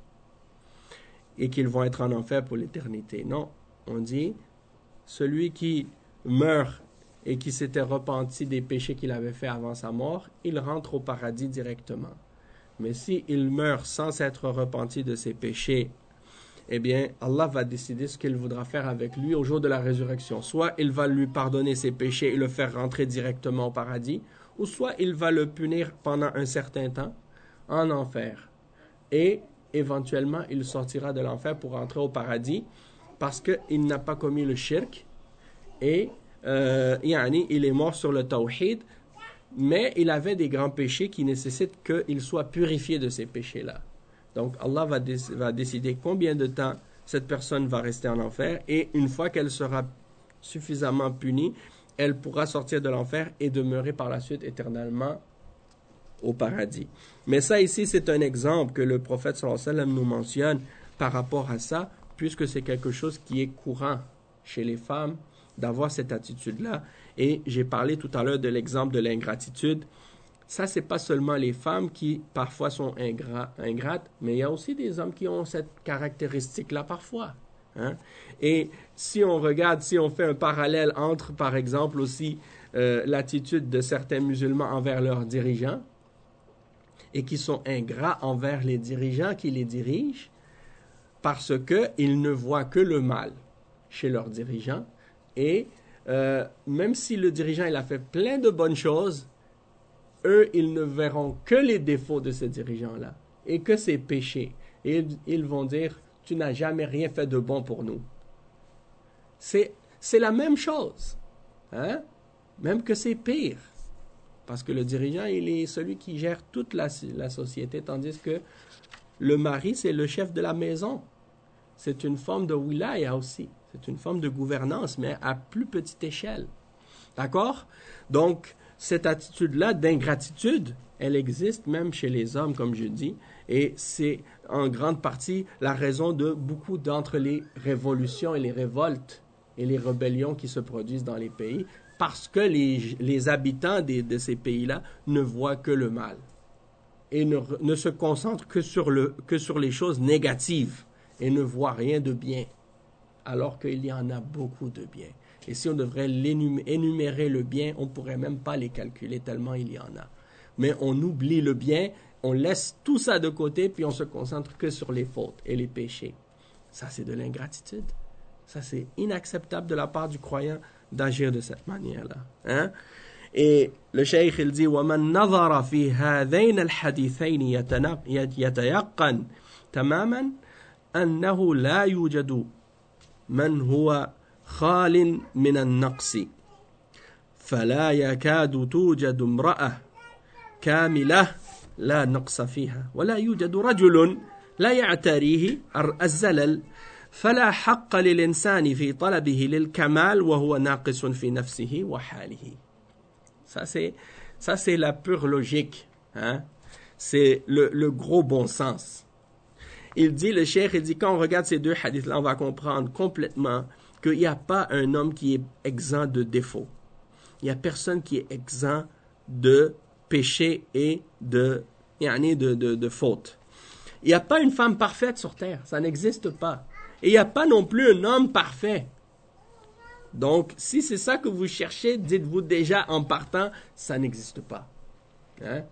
et qu'ils vont être en enfer pour l'éternité. Non, on dit celui qui meurt et qui s'était repenti des péchés qu'il avait fait avant sa mort, il rentre au paradis directement. Mais s'il meurt sans s'être repenti de ses péchés, eh bien, Allah va décider ce qu'il voudra faire avec lui au jour de la résurrection. Soit il va lui pardonner ses péchés et le faire rentrer directement au paradis, ou soit il va le punir pendant un certain temps en enfer. Et éventuellement, il sortira de l'enfer pour rentrer au paradis parce qu'il n'a pas commis le shirk et euh, yani, il est mort sur le tawhid, mais il avait des grands péchés qui nécessitent qu'il soit purifié de ces péchés-là. Donc Allah va, dé- va décider combien de temps cette personne va rester en enfer et une fois qu'elle sera suffisamment punie, elle pourra sortir de l'enfer et demeurer par la suite éternellement au paradis. Mais ça ici, c'est un exemple que le prophète sallallahu alayhi wa sallam nous mentionne par rapport à ça, puisque c'est quelque chose qui est courant chez les femmes d'avoir cette attitude-là. Et j'ai parlé tout à l'heure de l'exemple de l'ingratitude. Ça, c'est pas seulement les femmes qui parfois sont ingrat, ingrates, mais il y a aussi des hommes qui ont cette caractéristique-là parfois. Hein? Et si on regarde, si on fait un parallèle entre, par exemple, aussi euh, l'attitude de certains musulmans envers leurs dirigeants et qui sont ingrats envers les dirigeants qui les dirigent parce qu'ils ne voient que le mal chez leurs dirigeants et euh, même si le dirigeant il a fait plein de bonnes choses, eux, ils ne verront que les défauts de ce dirigeant-là et que ses péchés. Et ils vont dire, tu n'as jamais rien fait de bon pour nous. C'est, c'est la même chose. Hein? Même que c'est pire. Parce que le dirigeant, il est celui qui gère toute la, la société, tandis que le mari, c'est le chef de la maison. C'est une forme de wilaya aussi. C'est une forme de gouvernance, mais à plus petite échelle. D'accord? Donc, cette attitude-là d'ingratitude, elle existe même chez les hommes, comme je dis, et c'est en grande partie la raison de beaucoup d'entre les révolutions et les révoltes et les rébellions qui se produisent dans les pays, parce que les, les habitants des, de ces pays-là ne voient que le mal et ne, ne se concentrent que sur, le, que sur les choses négatives et ne voient rien de bien, alors qu'il y en a beaucoup de bien. Et si on devrait énumérer le bien, on ne pourrait même pas les calculer tellement il y en a. Mais on oublie le bien, on laisse tout ça de côté, puis on se concentre que sur les fautes et les péchés. Ça, c'est de l'ingratitude. Ça, c'est inacceptable de la part du croyant d'agir de cette manière-là. Hein? Et le cheikh, il dit, وَمَنْ نَظَرَ فِي هَذَيْنَ الْحَدِيثَيْنِ يَتَيَقَّنْ تَمَامًا أَنَّهُ لَا يُوجَدُ مَنْ هُوَ خال من النقص فلا يكاد توجد امرأة كاملة لا نقص فيها ولا يوجد رجل لا يعتريه الزلل فلا حق للإنسان في طلبه للكمال وهو ناقص في نفسه وحاله. Ça c'est, ça c'est la pure logique. Hein? C'est le, le gros bon sens. Il dit, le cheikh, il dit, quand on regarde ces deux hadiths-là, on va comprendre complètement qu'il n'y a pas un homme qui est exempt de défauts. Il n'y a personne qui est exempt de péché et de, de, de, de fautes. Il n'y a pas une femme parfaite sur terre. Ça n'existe pas. Et il n'y a pas non plus un homme parfait. Donc, si c'est ça que vous cherchez, dites-vous déjà en partant, ça n'existe pas. Hein?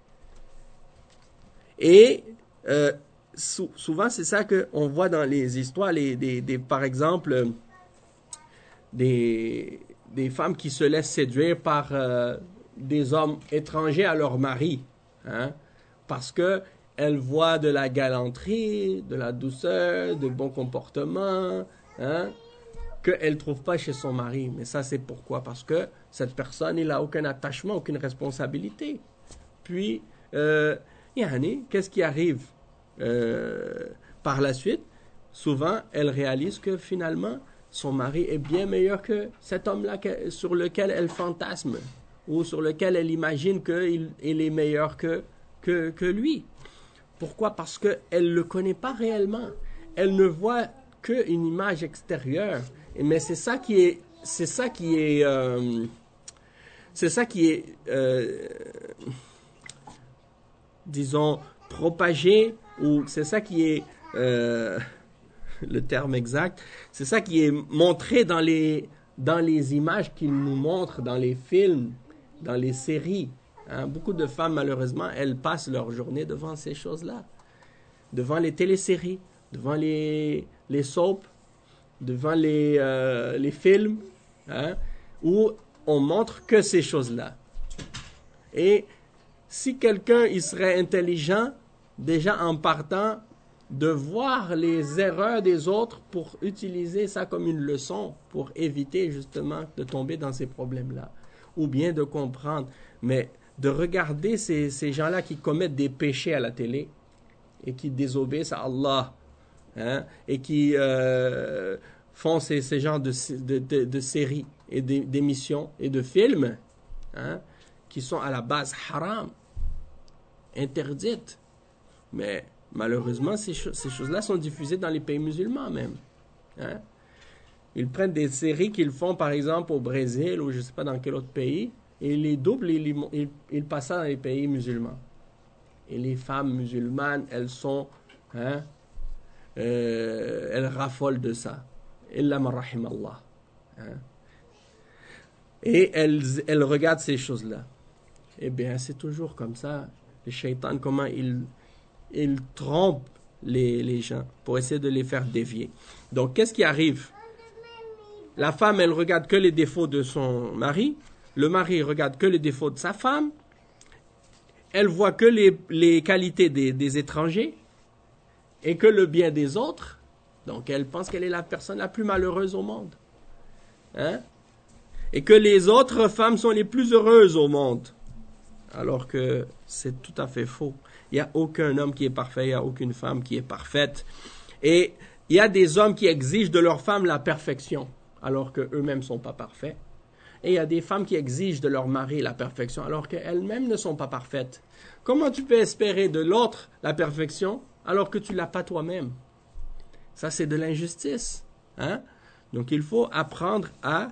Et euh, sou- souvent, c'est ça qu'on voit dans les histoires, les, des, des, par exemple... Des, des femmes qui se laissent séduire par euh, des hommes étrangers à leur mari, hein, parce qu'elles voient de la galanterie, de la douceur, de bons comportements, hein, qu'elles ne trouvent pas chez son mari. Mais ça, c'est pourquoi? Parce que cette personne, il n'a aucun attachement, aucune responsabilité. Puis, euh, yani, qu'est-ce qui arrive euh, par la suite? Souvent, elle réalise que finalement, son mari est bien meilleur que cet homme-là sur lequel elle fantasme ou sur lequel elle imagine qu'il il est meilleur que, que, que lui. Pourquoi? Parce qu'elle ne le connaît pas réellement. Elle ne voit qu'une image extérieure. Mais c'est ça qui est, c'est ça qui est, euh, c'est ça qui est, euh, disons, propagé, ou c'est ça qui est... Euh, le terme exact, c'est ça qui est montré dans les, dans les images qu'ils nous montrent, dans les films, dans les séries. Hein? Beaucoup de femmes, malheureusement, elles passent leur journée devant ces choses-là, devant les téléséries, devant les, les soaps, devant les, euh, les films, hein? Où on montre que ces choses-là. Et si quelqu'un il serait intelligent, déjà en partant, de voir les erreurs des autres pour utiliser ça comme une leçon, pour éviter justement de tomber dans ces problèmes-là, ou bien de comprendre, mais de regarder ces, ces gens-là qui commettent des péchés à la télé et qui désobéissent à Allah, hein, et qui euh, font ces, ces genres de, de, de, de séries et d'émissions et de films, hein, qui sont à la base haram, interdites, mais malheureusement, ces, cho- ces choses-là sont diffusées dans les pays musulmans même. Hein? Ils prennent des séries qu'ils font, par exemple, au Brésil ou je ne sais pas dans quel autre pays, et ils les doublent et ils, ils, ils passent ça dans les pays musulmans. Et les femmes musulmanes, elles sont hein, euh, elle raffole de ça. Illa man rahim Allah. Hein? Et elle, elle regarde ces choses-là. Eh bien, c'est toujours comme ça. Le shaitan, comment il, il trompe les, les gens pour essayer de les faire dévier. Donc, qu'est-ce qui arrive? La femme, elle regarde que les défauts de son mari. Le mari regarde que les défauts de sa femme. Elle voit que les, les qualités des, des étrangers et que le bien des autres. Donc, elle pense qu'elle est la personne la plus malheureuse au monde. Hein? Et que les autres femmes sont les plus heureuses au monde. Alors que c'est tout à fait faux. Il n'y a aucun homme qui est parfait, il n'y a aucune femme qui est parfaite. Et il y a des hommes qui exigent de leur femme la perfection, alors qu'eux-mêmes ne sont pas parfaits. Et il y a des femmes qui exigent de leur mari la perfection, alors qu'elles-mêmes ne sont pas parfaites. Comment tu peux espérer de l'autre la perfection, alors que tu ne l'as pas toi-même? Ça, c'est de l'injustice. Hein? Donc, il faut apprendre à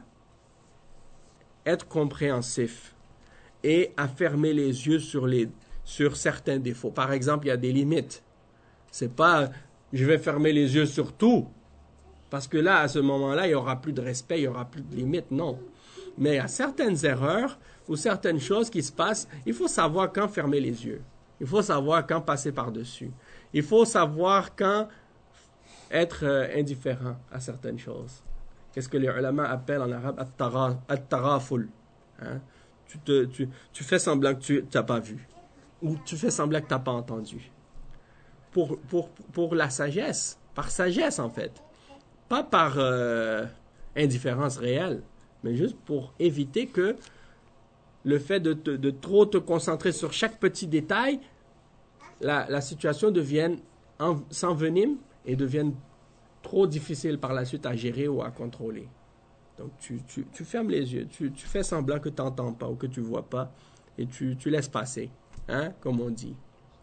être compréhensif et à fermer les yeux sur, les, sur certains défauts. Par exemple, il y a des limites. C'est pas « je vais fermer les yeux sur tout », parce que là, à ce moment-là, il n'y aura plus de respect, il n'y aura plus de limites, non. Mais il y a certaines erreurs ou certaines choses qui se passent, il faut savoir quand fermer les yeux. Il faut savoir quand passer par-dessus. Il faut savoir quand être euh, indifférent à certaines choses. Qu'est-ce que les ulama appellent en arabe « at-taraful ». Hein? Tu, te, tu, tu fais semblant que tu n'as pas vu. Ou tu fais semblant que tu n'as pas entendu. Pour, pour, pour la sagesse. Par sagesse, en fait. Pas par euh, indifférence réelle. Mais juste pour éviter que le fait de, te, de trop te concentrer sur chaque petit détail, la, la situation devienne en, s'envenime et devienne trop difficile par la suite à gérer ou à contrôler. Donc, tu, tu, tu fermes les yeux, tu, tu fais semblant que tu n'entends pas ou que tu ne vois pas et tu, tu laisses passer, hein, comme on dit.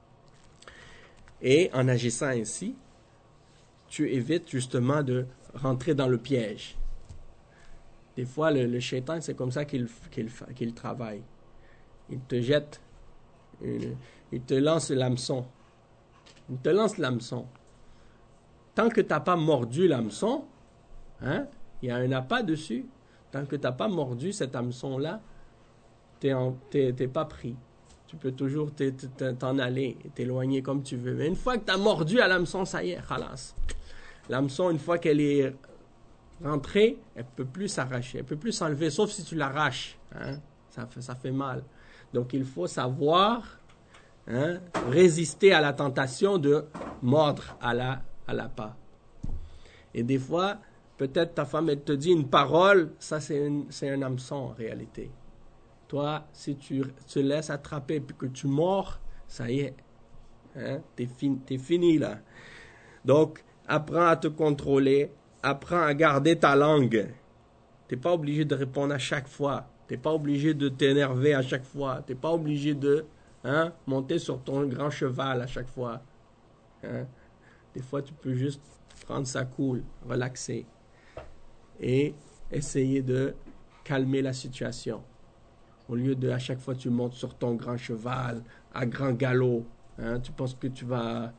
Et en agissant ainsi, tu évites justement de rentrer dans le piège. Des fois, le, le shaitan, c'est comme ça qu'il, qu'il, qu'il travaille. Il te jette, il, il te lance l'hameçon. Il te lance l'hameçon. Tant que tu n'as pas mordu l'hameçon, hein, il y a un appât dessus. Tant que tu n'as pas mordu cet hameçon-là, tu n'es pas pris. Tu peux toujours t'en aller, t'éloigner comme tu veux. Mais une fois que tu as mordu à l'hameçon, ça y est, khalas. L'hameçon, une fois qu'elle est rentrée, elle ne peut plus s'arracher, elle ne peut plus s'enlever, sauf si tu l'arraches. Hein? Ça, ça fait mal. Donc, il faut savoir hein, résister à la tentation de mordre à la, à l'appât. Et des fois, peut-être ta femme, elle te dit une parole, ça c'est, une, c'est un hameçon en réalité. Toi, si tu te laisses attraper et que tu mords, ça y est, hein, t'es, fin, t'es fini là. Donc, apprends à te contrôler, apprends à garder ta langue. Tu n'es pas obligé de répondre à chaque fois. Tu n'es pas obligé de t'énerver à chaque fois. Tu n'es pas obligé de hein, monter sur ton grand cheval à chaque fois. Hein. Des fois, tu peux juste prendre ça cool, relaxer et essayer de calmer la situation. Au lieu de, à chaque fois, tu montes sur ton grand cheval, à grand galop. Hein, tu penses que tu vas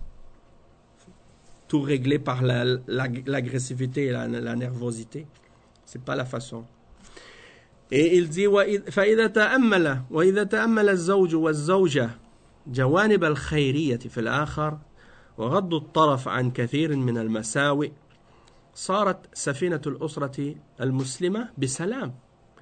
tout régler par la, la, l'agressivité et la, la nervosité. C'est pas la façon. Et il dit فإذا تأمل وإذا تأمل الزوج والزوجة جوانب الخيرية في الآخر وغض الطرف عن كثير من المساوئ صارت سفينة الأسرة المسلمة بسلام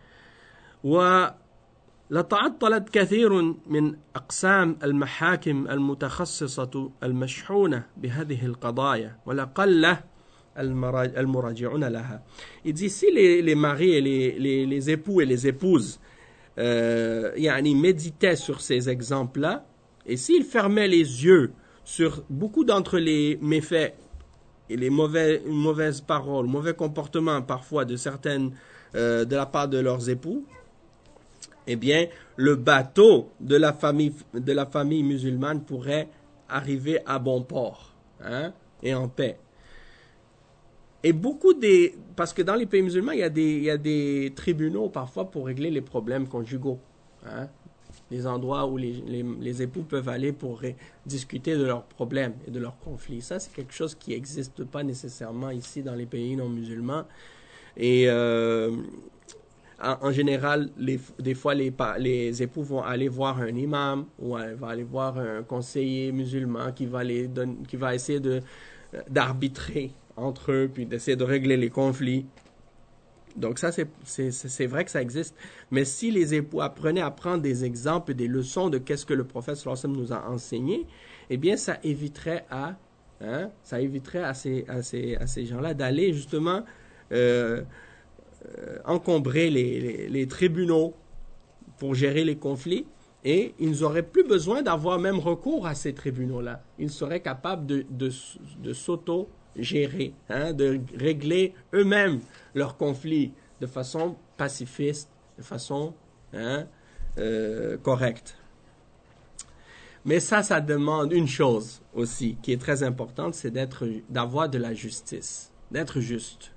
ولتعطلت كثير من أقسام المحاكم المتخصصة المشحونة بهذه القضايا ولقل المراجعون لها. Il dit si les, les maris et les, les, les époux et les épouses euh, يعني méditaient sur ces exemples-là et s'ils fermaient les yeux sur beaucoup d'entre les méfaits et les mauvais, mauvaises paroles, mauvais comportements parfois de certaines euh, de la part de leurs époux, eh bien, le bateau de la famille, de la famille musulmane pourrait arriver à bon port, hein, et en paix. Et beaucoup des... Parce que dans les pays musulmans, il y a des, il y a des tribunaux parfois pour régler les problèmes conjugaux. Hein. les endroits où les, les, les époux peuvent aller pour ré, discuter de leurs problèmes et de leurs conflits. Ça, c'est quelque chose qui n'existe pas nécessairement ici dans les pays non musulmans. Et euh, en, en général, les, des fois, les, les époux vont aller voir un imam ou euh, vont aller voir un conseiller musulman qui va, les donner, qui va essayer de, d'arbitrer entre eux, puis d'essayer de régler les conflits. Donc ça, c'est, c'est, c'est vrai que ça existe. Mais si les époux apprenaient à prendre des exemples et des leçons de qu'est-ce que le prophète sallallahu alayhi wa sallam nous a enseigné, eh bien, ça éviterait à, hein, ça éviterait à ces, à ces, à ces gens-là d'aller justement euh, euh, encombrer les, les, les tribunaux pour gérer les conflits. Et ils n'auraient plus besoin d'avoir même recours à ces tribunaux-là. Ils seraient capables de, de, de s'auto-gérer, hein, de régler eux-mêmes leurs conflits de façon pacifiste, de façon hein, euh, correcte. Mais ça, ça demande une chose aussi qui est très importante, c'est d'être, d'avoir de la justice, d'être juste.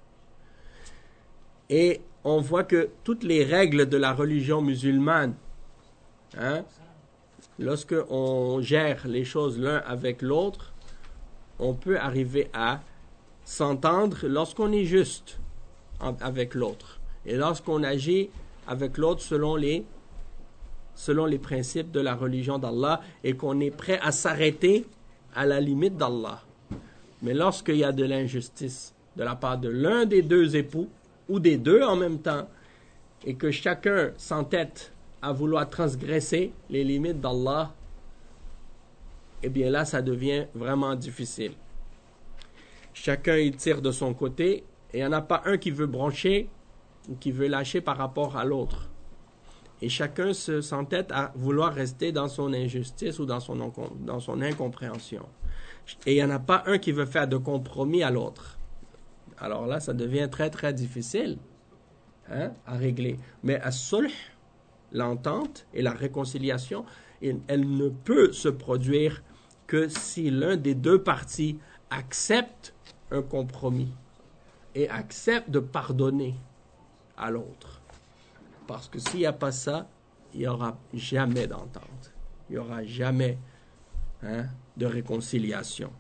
Et on voit que toutes les règles de la religion musulmane, hein, lorsque on gère les choses l'un avec l'autre, on peut arriver à s'entendre lorsqu'on est juste avec l'autre et lorsqu'on agit avec l'autre selon les selon les principes de la religion d'Allah et qu'on est prêt à s'arrêter à la limite d'Allah. Mais lorsqu'il y a de l'injustice de la part de l'un des deux époux ou des deux en même temps et que chacun s'entête à vouloir transgresser les limites d'Allah, eh bien là, ça devient vraiment difficile. Chacun, il tire de son côté, et il n'y en a pas un qui veut broncher ou qui veut lâcher par rapport à l'autre. Et chacun se, s'entête à vouloir rester dans son injustice ou dans son, dans son incompréhension. Et il n'y en a pas un qui veut faire de compromis à l'autre. Alors là, ça devient très, très difficile hein, à régler. Mais as-sulh, l'entente et la réconciliation, elle ne peut se produire que si l'un des deux parties accepte un compromis et accepte de pardonner à l'autre. Parce que s'il n'y a pas ça, il n'y aura jamais d'entente. Il n'y aura jamais hein, de réconciliation.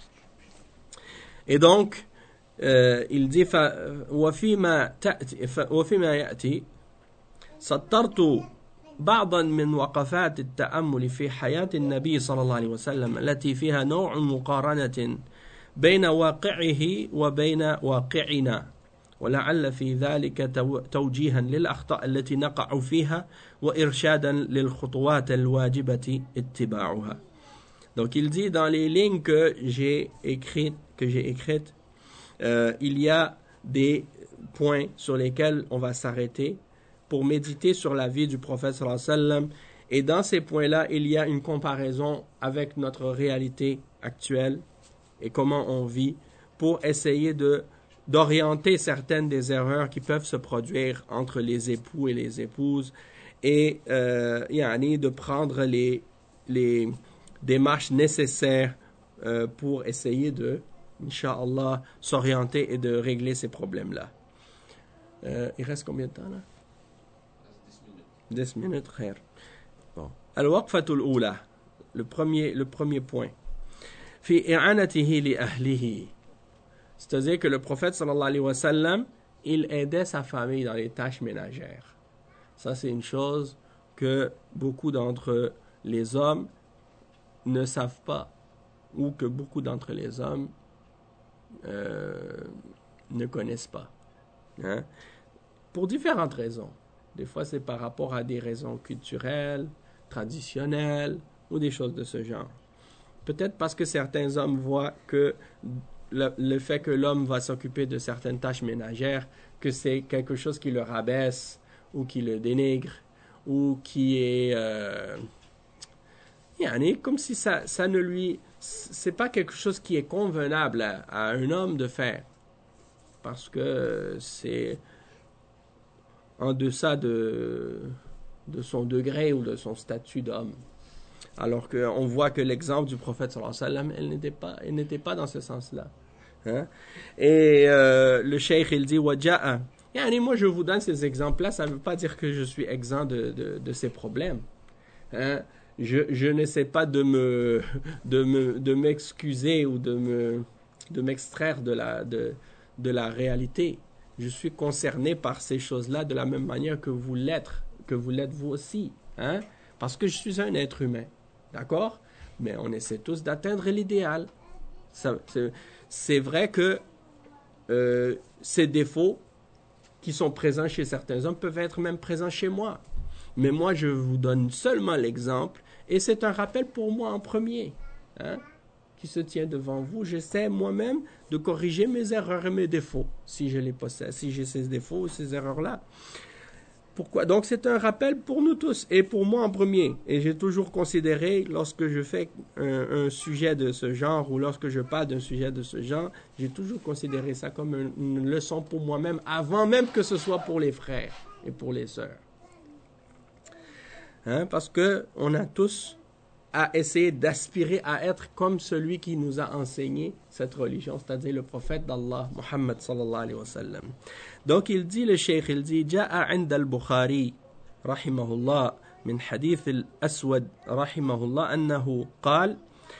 Et donc, euh, il dit وَفِيمَا يَأْتِي سطرت بعضا من وقفات التأمل في حياة النبي صلى الله عليه وسلم التي فيها نوع مقارنة بين واقعه وبين واقعنا ولعل في ذلك توجيها للأخطاء التي نقع فيها وإرشادا للخطوات الواجبة اتباعها. Donc il dit dans les lignes que j'ai écrites, que j'ai écrites, euh, il y a des points sur lesquels on va s'arrêter pour méditer sur la vie du prophète sallallahu alayhi wa sallam. Et dans ces points-là, il y a une comparaison avec notre réalité actuelle et comment on vit pour essayer de, d'orienter certaines des erreurs qui peuvent se produire entre les époux et les épouses et euh, yani, de prendre les, les démarches nécessaires euh, pour essayer de, Inch'Allah, s'orienter et de régler ces problèmes-là. Euh, il reste combien de temps là? dix minutes, khair. Bon. Al-waqfatul oula, le premier, le premier point. Fi i'anatihi li ahlihi. C'est-à-dire que le prophète sallallahu alayhi wa sallam, il aidait sa famille dans les tâches ménagères. Ça, c'est une chose que beaucoup d'entre les hommes ne savent pas, ou que beaucoup d'entre les hommes euh, ne connaissent pas. Hein? Pour différentes raisons. Des fois, c'est par rapport à des raisons culturelles, traditionnelles, ou des choses de ce genre. Peut-être parce que certains hommes voient que le, le fait que l'homme va s'occuper de certaines tâches ménagères, que c'est quelque chose qui le rabaisse, ou qui le dénigre, ou qui est... Euh, yani, comme si ça, ça ne lui... C'est pas quelque chose qui est convenable à, à un homme de faire. Parce que c'est en deçà de, de son degré ou de son statut d'homme. Alors qu'on voit que l'exemple du prophète sallallahu alayhi wa sallam, elle n'était pas, elle n'était pas dans ce sens-là. Hein? Et euh, le cheikh, il dit « Waja'a ». Yani, moi, je vous donne ces exemples-là, ça ne veut pas dire que je suis exempt de, de, de ces problèmes. Hein? Je, je n'essaie pas de me, de me, de m'excuser ou de me, de m'extraire de la, de, de la réalité. Je suis concerné par ces choses-là de la même manière que vous l'êtes, que vous l'êtes vous aussi, hein? Parce que je suis un être humain, d'accord? Mais on essaie tous d'atteindre l'idéal. Ça, c'est, c'est vrai que euh, ces défauts qui sont présents chez certains hommes peuvent être même présents chez moi. Mais moi, je vous donne seulement l'exemple, et c'est un rappel pour moi en premier, hein, qui se tient devant vous. J'essaie moi-même de corriger mes erreurs et mes défauts, si je les possède, si j'ai ces défauts ou ces erreurs-là. Pourquoi? Donc, c'est un rappel pour nous tous, et pour moi en premier. Et j'ai toujours considéré, lorsque je fais un, un sujet de ce genre, ou lorsque je parle d'un sujet de ce genre, j'ai toujours considéré ça comme une, une leçon pour moi-même, avant même que ce soit pour les frères et pour les sœurs. Hein, parce qu'on a tous à essayer d'aspirer à être comme celui qui nous a enseigné cette religion, c'est-à-dire le prophète d'Allah, Muhammad sallallahu alayhi wa sallam. Donc il dit, le cheikh, il dit, جاء عند البخاري رحمه الله من حديث الأسود رحمه الله أنه قال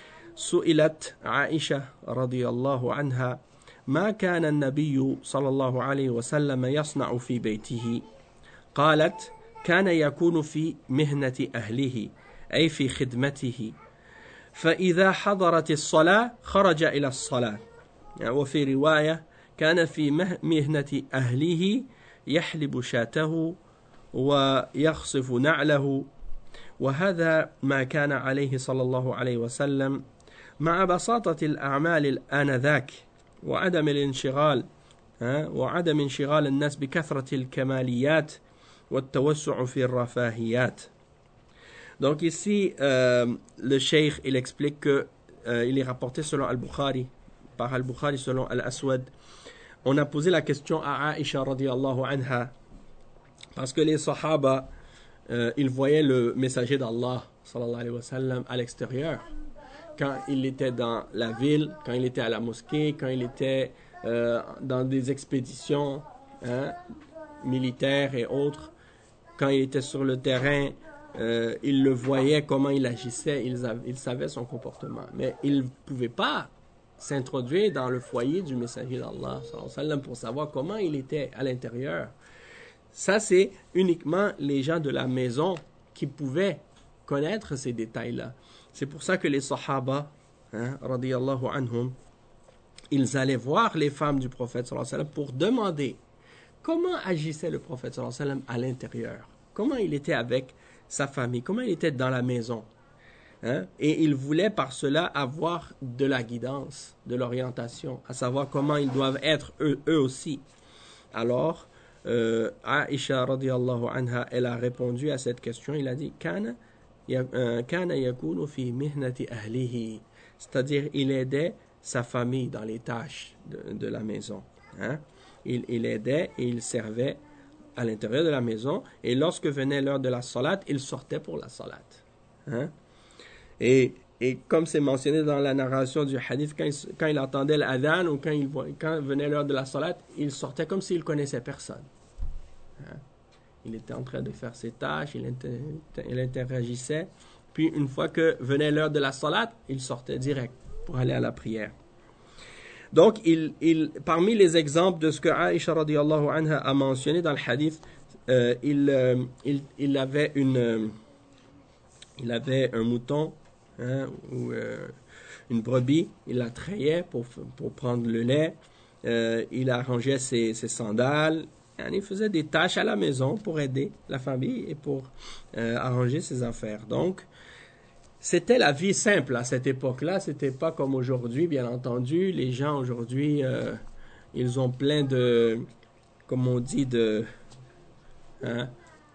سئلت عائشة رضي الله عنها ما كان النبي صلى الله عليه وسلم يصنع في بيته قالت كان يكون في مهنة أهله أي في خدمته فإذا حضرت الصلاة خرج إلى الصلاة وفي رواية كان في مهنة أهله يحلب شاته ويخصف نعله وهذا ما كان عليه صلى الله عليه وسلم مع بساطة الأعمال آنذاك وعدم الانشغال وعدم انشغال الناس بكثرة الكماليات والتوسع في الرفاهيات. Donc ici, euh, le cheikh, il explique que euh, il est rapporté selon Al-Bukhari, par Al-Bukhari selon Al-Aswad. On a posé la question à Aïcha radiyallahu anha, parce que les Sahaba, euh, ils voyaient le messager d'Allah sallallahu alayhi wa sallam à l'extérieur. Quand il était dans la ville, quand il était à la mosquée, quand il était euh, dans des expéditions hein, militaires et autres, quand il était sur le terrain, euh, il le voyait, comment il agissait, il, il savait son comportement. Mais il ne pouvait pas s'introduire dans le foyer du messager d'Allah sallallahu alayhi wa sallam pour savoir comment il était à l'intérieur. Ça, c'est uniquement les gens de la maison qui pouvaient connaître ces détails-là. C'est pour ça que les Sahaba, hein, radiyallahu anhum, ils allaient voir les femmes du prophète sallallahu alayhi wa sallam pour demander comment agissait le prophète sallallahu alayhi wa sallam à l'intérieur, comment il était avec sa famille, comment il était dans la maison. Hein? Et ils voulaient par cela avoir de la guidance, de l'orientation, à savoir comment ils doivent être eux, eux aussi. Alors, euh, Aïcha radiyallahu anha, elle a répondu à cette question, il a dit « Kana kana yakunu fi mihnati ahlihi », c'est-à-dire il aidait sa famille dans les tâches de, de la maison. Hein? Il, il aidait et il servait à l'intérieur de la maison, et lorsque venait l'heure de la salat, il sortait pour la salat. Hein? Et, et comme c'est mentionné dans la narration du hadith, quand il, quand il entendait l'adhan ou quand, il, quand venait l'heure de la salat, il sortait comme s'il connaissait personne. Hein? Il était en train de faire ses tâches, il, inter, il interagissait, puis une fois que venait l'heure de la salat, il sortait direct pour aller à la prière. Donc, il, il, parmi les exemples de ce que Aïcha radiyallahu anha a mentionné dans le hadith, euh, il, euh, il, il, avait une, euh, il avait un mouton hein, ou euh, une brebis, il la trayait pour, pour prendre le lait, euh, il arrangeait ses, ses sandales, il faisait des tâches à la maison pour aider la famille et pour euh, arranger ses affaires. Donc, c'était la vie simple à cette époque-là, c'était pas comme aujourd'hui, bien entendu. Les gens aujourd'hui, euh, ils ont plein de, comme on dit, de, hein,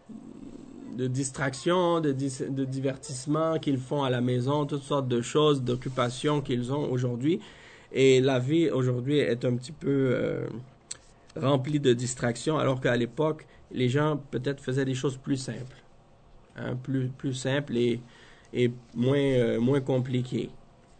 de distractions, de, de divertissements qu'ils font à la maison, toutes sortes de choses, d'occupations qu'ils ont aujourd'hui. Et la vie aujourd'hui est un petit peu euh, remplie de distractions, alors qu'à l'époque, les gens peut-être faisaient des choses plus simples, hein, plus, plus simples et et moins, euh, moins compliqué.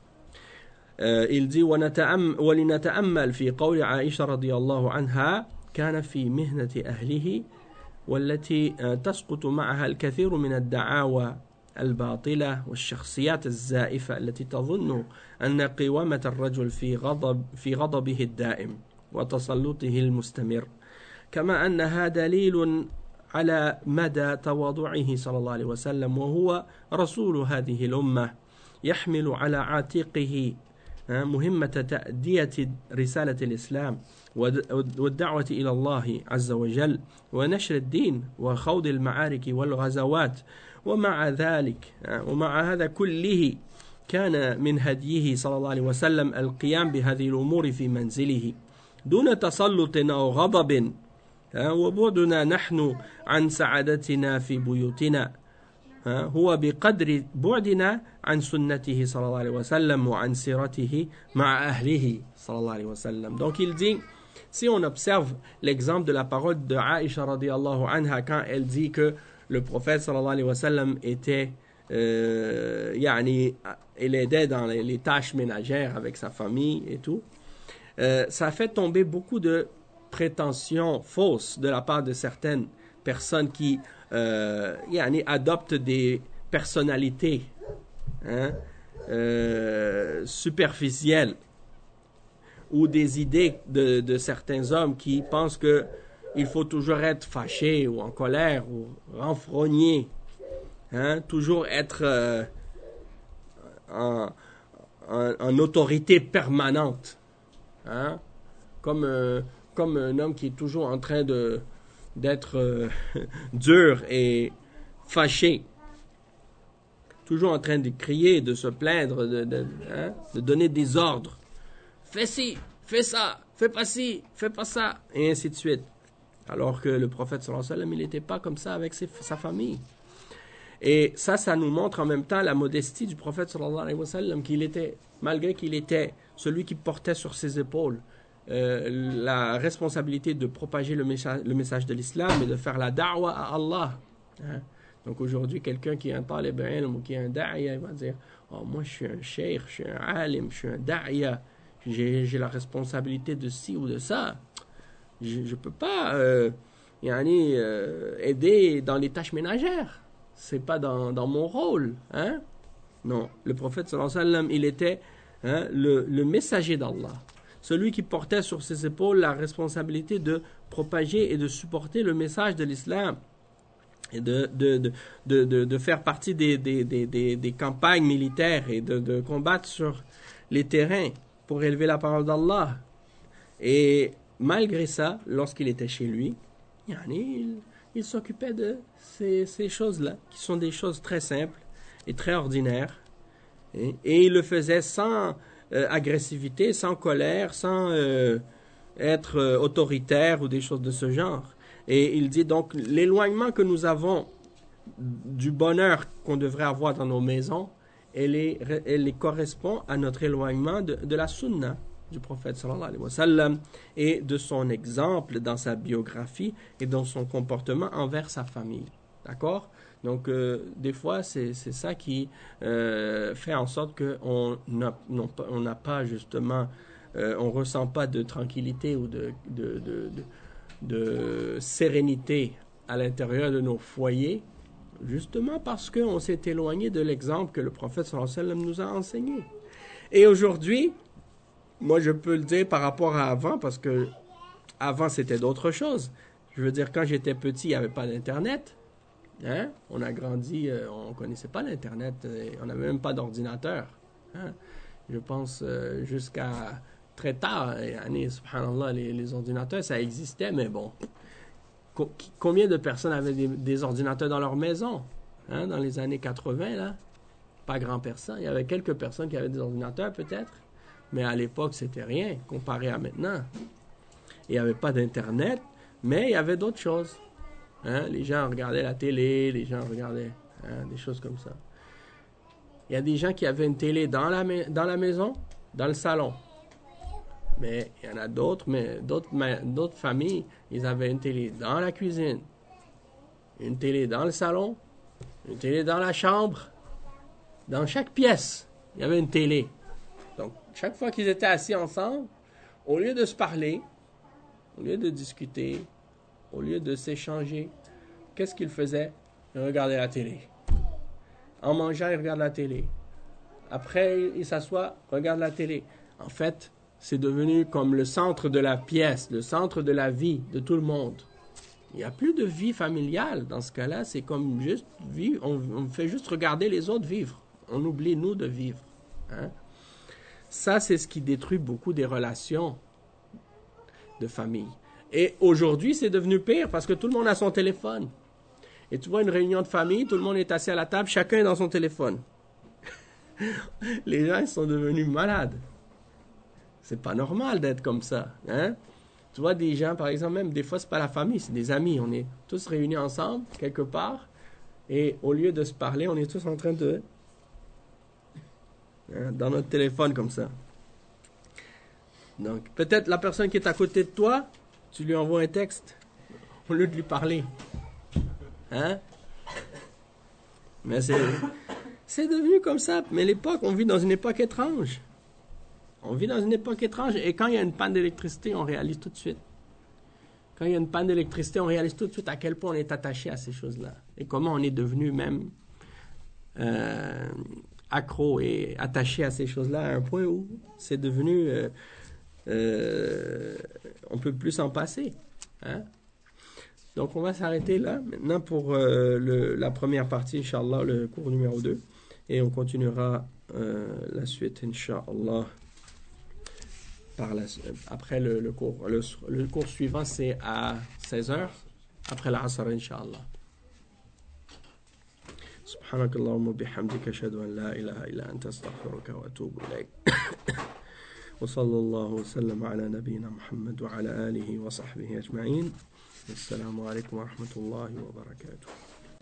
Euh, il dit وَلِنَتَأَمَّلْ فِي قَوْلِ عَائِشَةَ رَضِيَ اللَّهُ عَنْهَا كَانَ فِي مِهْنَةِ أَهْلِهِ وَالَّتِي تَسْقُطُ مَعَهَا الْكَثِيرُ مِنَ الدَّعَاوَى الباطلة والشخصيات الزائفة التي تظن أن قوامة الرجل في غضب في غضبه الدائم وتسلطه المستمر، كما أنها دليل على مدى تواضعه صلى الله عليه وسلم، وهو رسول هذه الأمة يحمل على عاتقه مهمة تأدية رسالة الإسلام والدعوة إلى الله عز وجل ونشر الدين وخوض المعارك والغزوات. ومع ذلك ومع هذا كله كان من هديه صلى الله عليه وسلم القيام بهذه الأمور في منزله دون تسلط أو غضب، وبعدنا نحن عن سعادتنا في بيوتنا هو بقدر بعدنا عن سنته صلى الله عليه وسلم وعن سيرته مع أهله صلى الله عليه وسلم. Donc il dit, si on observe l'exemple de la parole de Aïcha radiyallahu anha quand elle dit que le prophète sallallahu alayhi wa sallam était euh, yani, il aidait dans les, les tâches ménagères avec sa famille et tout, euh, ça fait tomber beaucoup de prétentions fausses de la part de certaines personnes qui euh, yani, adoptent des personnalités hein, euh, superficielles ou des idées de, de certains hommes qui pensent que il faut toujours être fâché ou en colère ou renfrogné, hein, toujours être euh, en, en, en autorité permanente, hein, comme, euh, comme un homme qui est toujours en train de, d'être euh, dur et fâché, toujours en train de crier, de se plaindre, de, de, hein, de donner des ordres. Fais ci, fais ça, fais pas ci, fais pas ça, et ainsi de suite. Alors que le prophète sallallahu alayhi wa sallam, il n'était pas comme ça avec ses, sa famille. Et ça, ça nous montre en même temps la modestie du prophète sallallahu alayhi wa sallam, qu'il était, malgré qu'il était celui qui portait sur ses épaules euh, la responsabilité de propager le message, le message de l'islam et de faire la da'wa à Allah. Hein? Donc aujourd'hui, quelqu'un qui est un talib ilm ou qui est un da'ya, il va dire « Oh, moi je suis un cheikh, je suis un alim, je suis un da'ya, j'ai, j'ai la responsabilité de ci ou de ça. » Je ne peux pas euh, yani, euh, aider dans les tâches ménagères. Ce n'est pas dans, dans mon rôle. Hein? Non, le prophète sallallahu alayhi wa sallam, il était hein, le, le messager d'Allah. Celui qui portait sur ses épaules la responsabilité de propager et de supporter le message de l'islam. Et de, de, de, de, de, de faire partie des, des, des, des, des campagnes militaires et de, de combattre sur les terrains pour élever la parole d'Allah. Et malgré ça, lorsqu'il était chez lui, il, il s'occupait de ces, ces choses-là, qui sont des choses très simples et très ordinaires. Et, et il le faisait sans euh, agressivité, sans colère, sans euh, être euh, autoritaire ou des choses de ce genre. Et il dit donc, l'éloignement que nous avons du bonheur qu'on devrait avoir dans nos maisons, elle, est, elle correspond à notre éloignement de, de la sunna du prophète sallallahu alayhi wa sallam et de son exemple dans sa biographie et dans son comportement envers sa famille. D'accord? Donc, euh, des fois, c'est, c'est ça qui euh, fait en sorte qu'on n'a on n'a pas justement, euh, on ne ressent pas de tranquillité ou de, de, de, de, de sérénité à l'intérieur de nos foyers, justement parce qu'on s'est éloigné de l'exemple que le prophète sallallahu alayhi wa sallam nous a enseigné. Et aujourd'hui, moi, je peux le dire par rapport à avant, parce que avant, c'était d'autres choses. Je veux dire, quand j'étais petit, il n'y avait pas d'Internet. Hein? On a grandi, euh, on ne connaissait pas l'Internet, euh, on n'avait même pas d'ordinateur. Hein? Je pense euh, jusqu'à très tard, années, subhanallah, les, les ordinateurs, ça existait, mais bon. Co- combien de personnes avaient des, des ordinateurs dans leur maison? Hein? Dans les années quatre-vingts, là? Pas grand personne. Il y avait quelques personnes qui avaient des ordinateurs, peut-être. Mais à l'époque, c'était rien comparé à maintenant. Il n'y avait pas d'Internet, mais il y avait d'autres choses. Hein? Les gens regardaient la télé, les gens regardaient hein, des choses comme ça. Il y a des gens qui avaient une télé dans la, dans la maison, dans le salon. Mais il y en a d'autres, mais d'autres, d'autres familles, ils avaient une télé dans la cuisine, une télé dans le salon, une télé dans la chambre. Dans chaque pièce, il y avait une télé. Donc, chaque fois qu'ils étaient assis ensemble, au lieu de se parler, au lieu de discuter, au lieu de s'échanger, qu'est-ce qu'ils faisaient? Ils regardaient la télé. En mangeant, il regarde la télé. Après, il s'assoit, regarde la télé. En fait, c'est devenu comme le centre de la pièce, le centre de la vie de tout le monde. Il n'y a plus de vie familiale. Dans ce cas-là, c'est comme juste vivre. On, on fait juste regarder les autres vivre. On oublie, nous, de vivre. Hein? Ça, c'est ce qui détruit beaucoup des relations de famille. Et aujourd'hui, c'est devenu pire parce que tout le monde a son téléphone. Et tu vois une réunion de famille, tout le monde est assis à la table, chacun est dans son téléphone. Les gens, ils sont devenus malades. C'est pas normal d'être comme ça. Hein? Tu vois des gens, par exemple, même des fois, c'est pas la famille, c'est des amis. On est tous réunis ensemble, quelque part, et au lieu de se parler, on est tous en train de... Hein, dans notre téléphone, comme ça. Donc, peut-être la personne qui est à côté de toi, tu lui envoies un texte, au lieu de lui parler. Hein? Mais c'est... C'est devenu comme ça. Mais l'époque, on vit dans une époque étrange. On vit dans une époque étrange. Et quand il y a une panne d'électricité, on réalise tout de suite. Quand il y a une panne d'électricité, on réalise tout de suite à quel point on est attaché à ces choses-là. Et comment on est devenu même euh, accro et attaché à ces choses-là à un point où c'est devenu... Euh, euh, on ne peut plus s'en passer. Hein? Donc, on va s'arrêter là. Maintenant, pour euh, le, la première partie, Inch'Allah, le cours numéro deux. Et on continuera euh, la suite, Inch'Allah, par la, après le, le cours. Le, le cours suivant, c'est à seize heures, après l'Asr, Inch'Allah. سبحانك اللهم وبحمدك أشهد أن لا إله إلا أنت أستغفرك وأتوب إليك وصلى الله وسلم على نبينا محمد وعلى آله وصحبه أجمعين. السلام عليكم ورحمة الله وبركاته.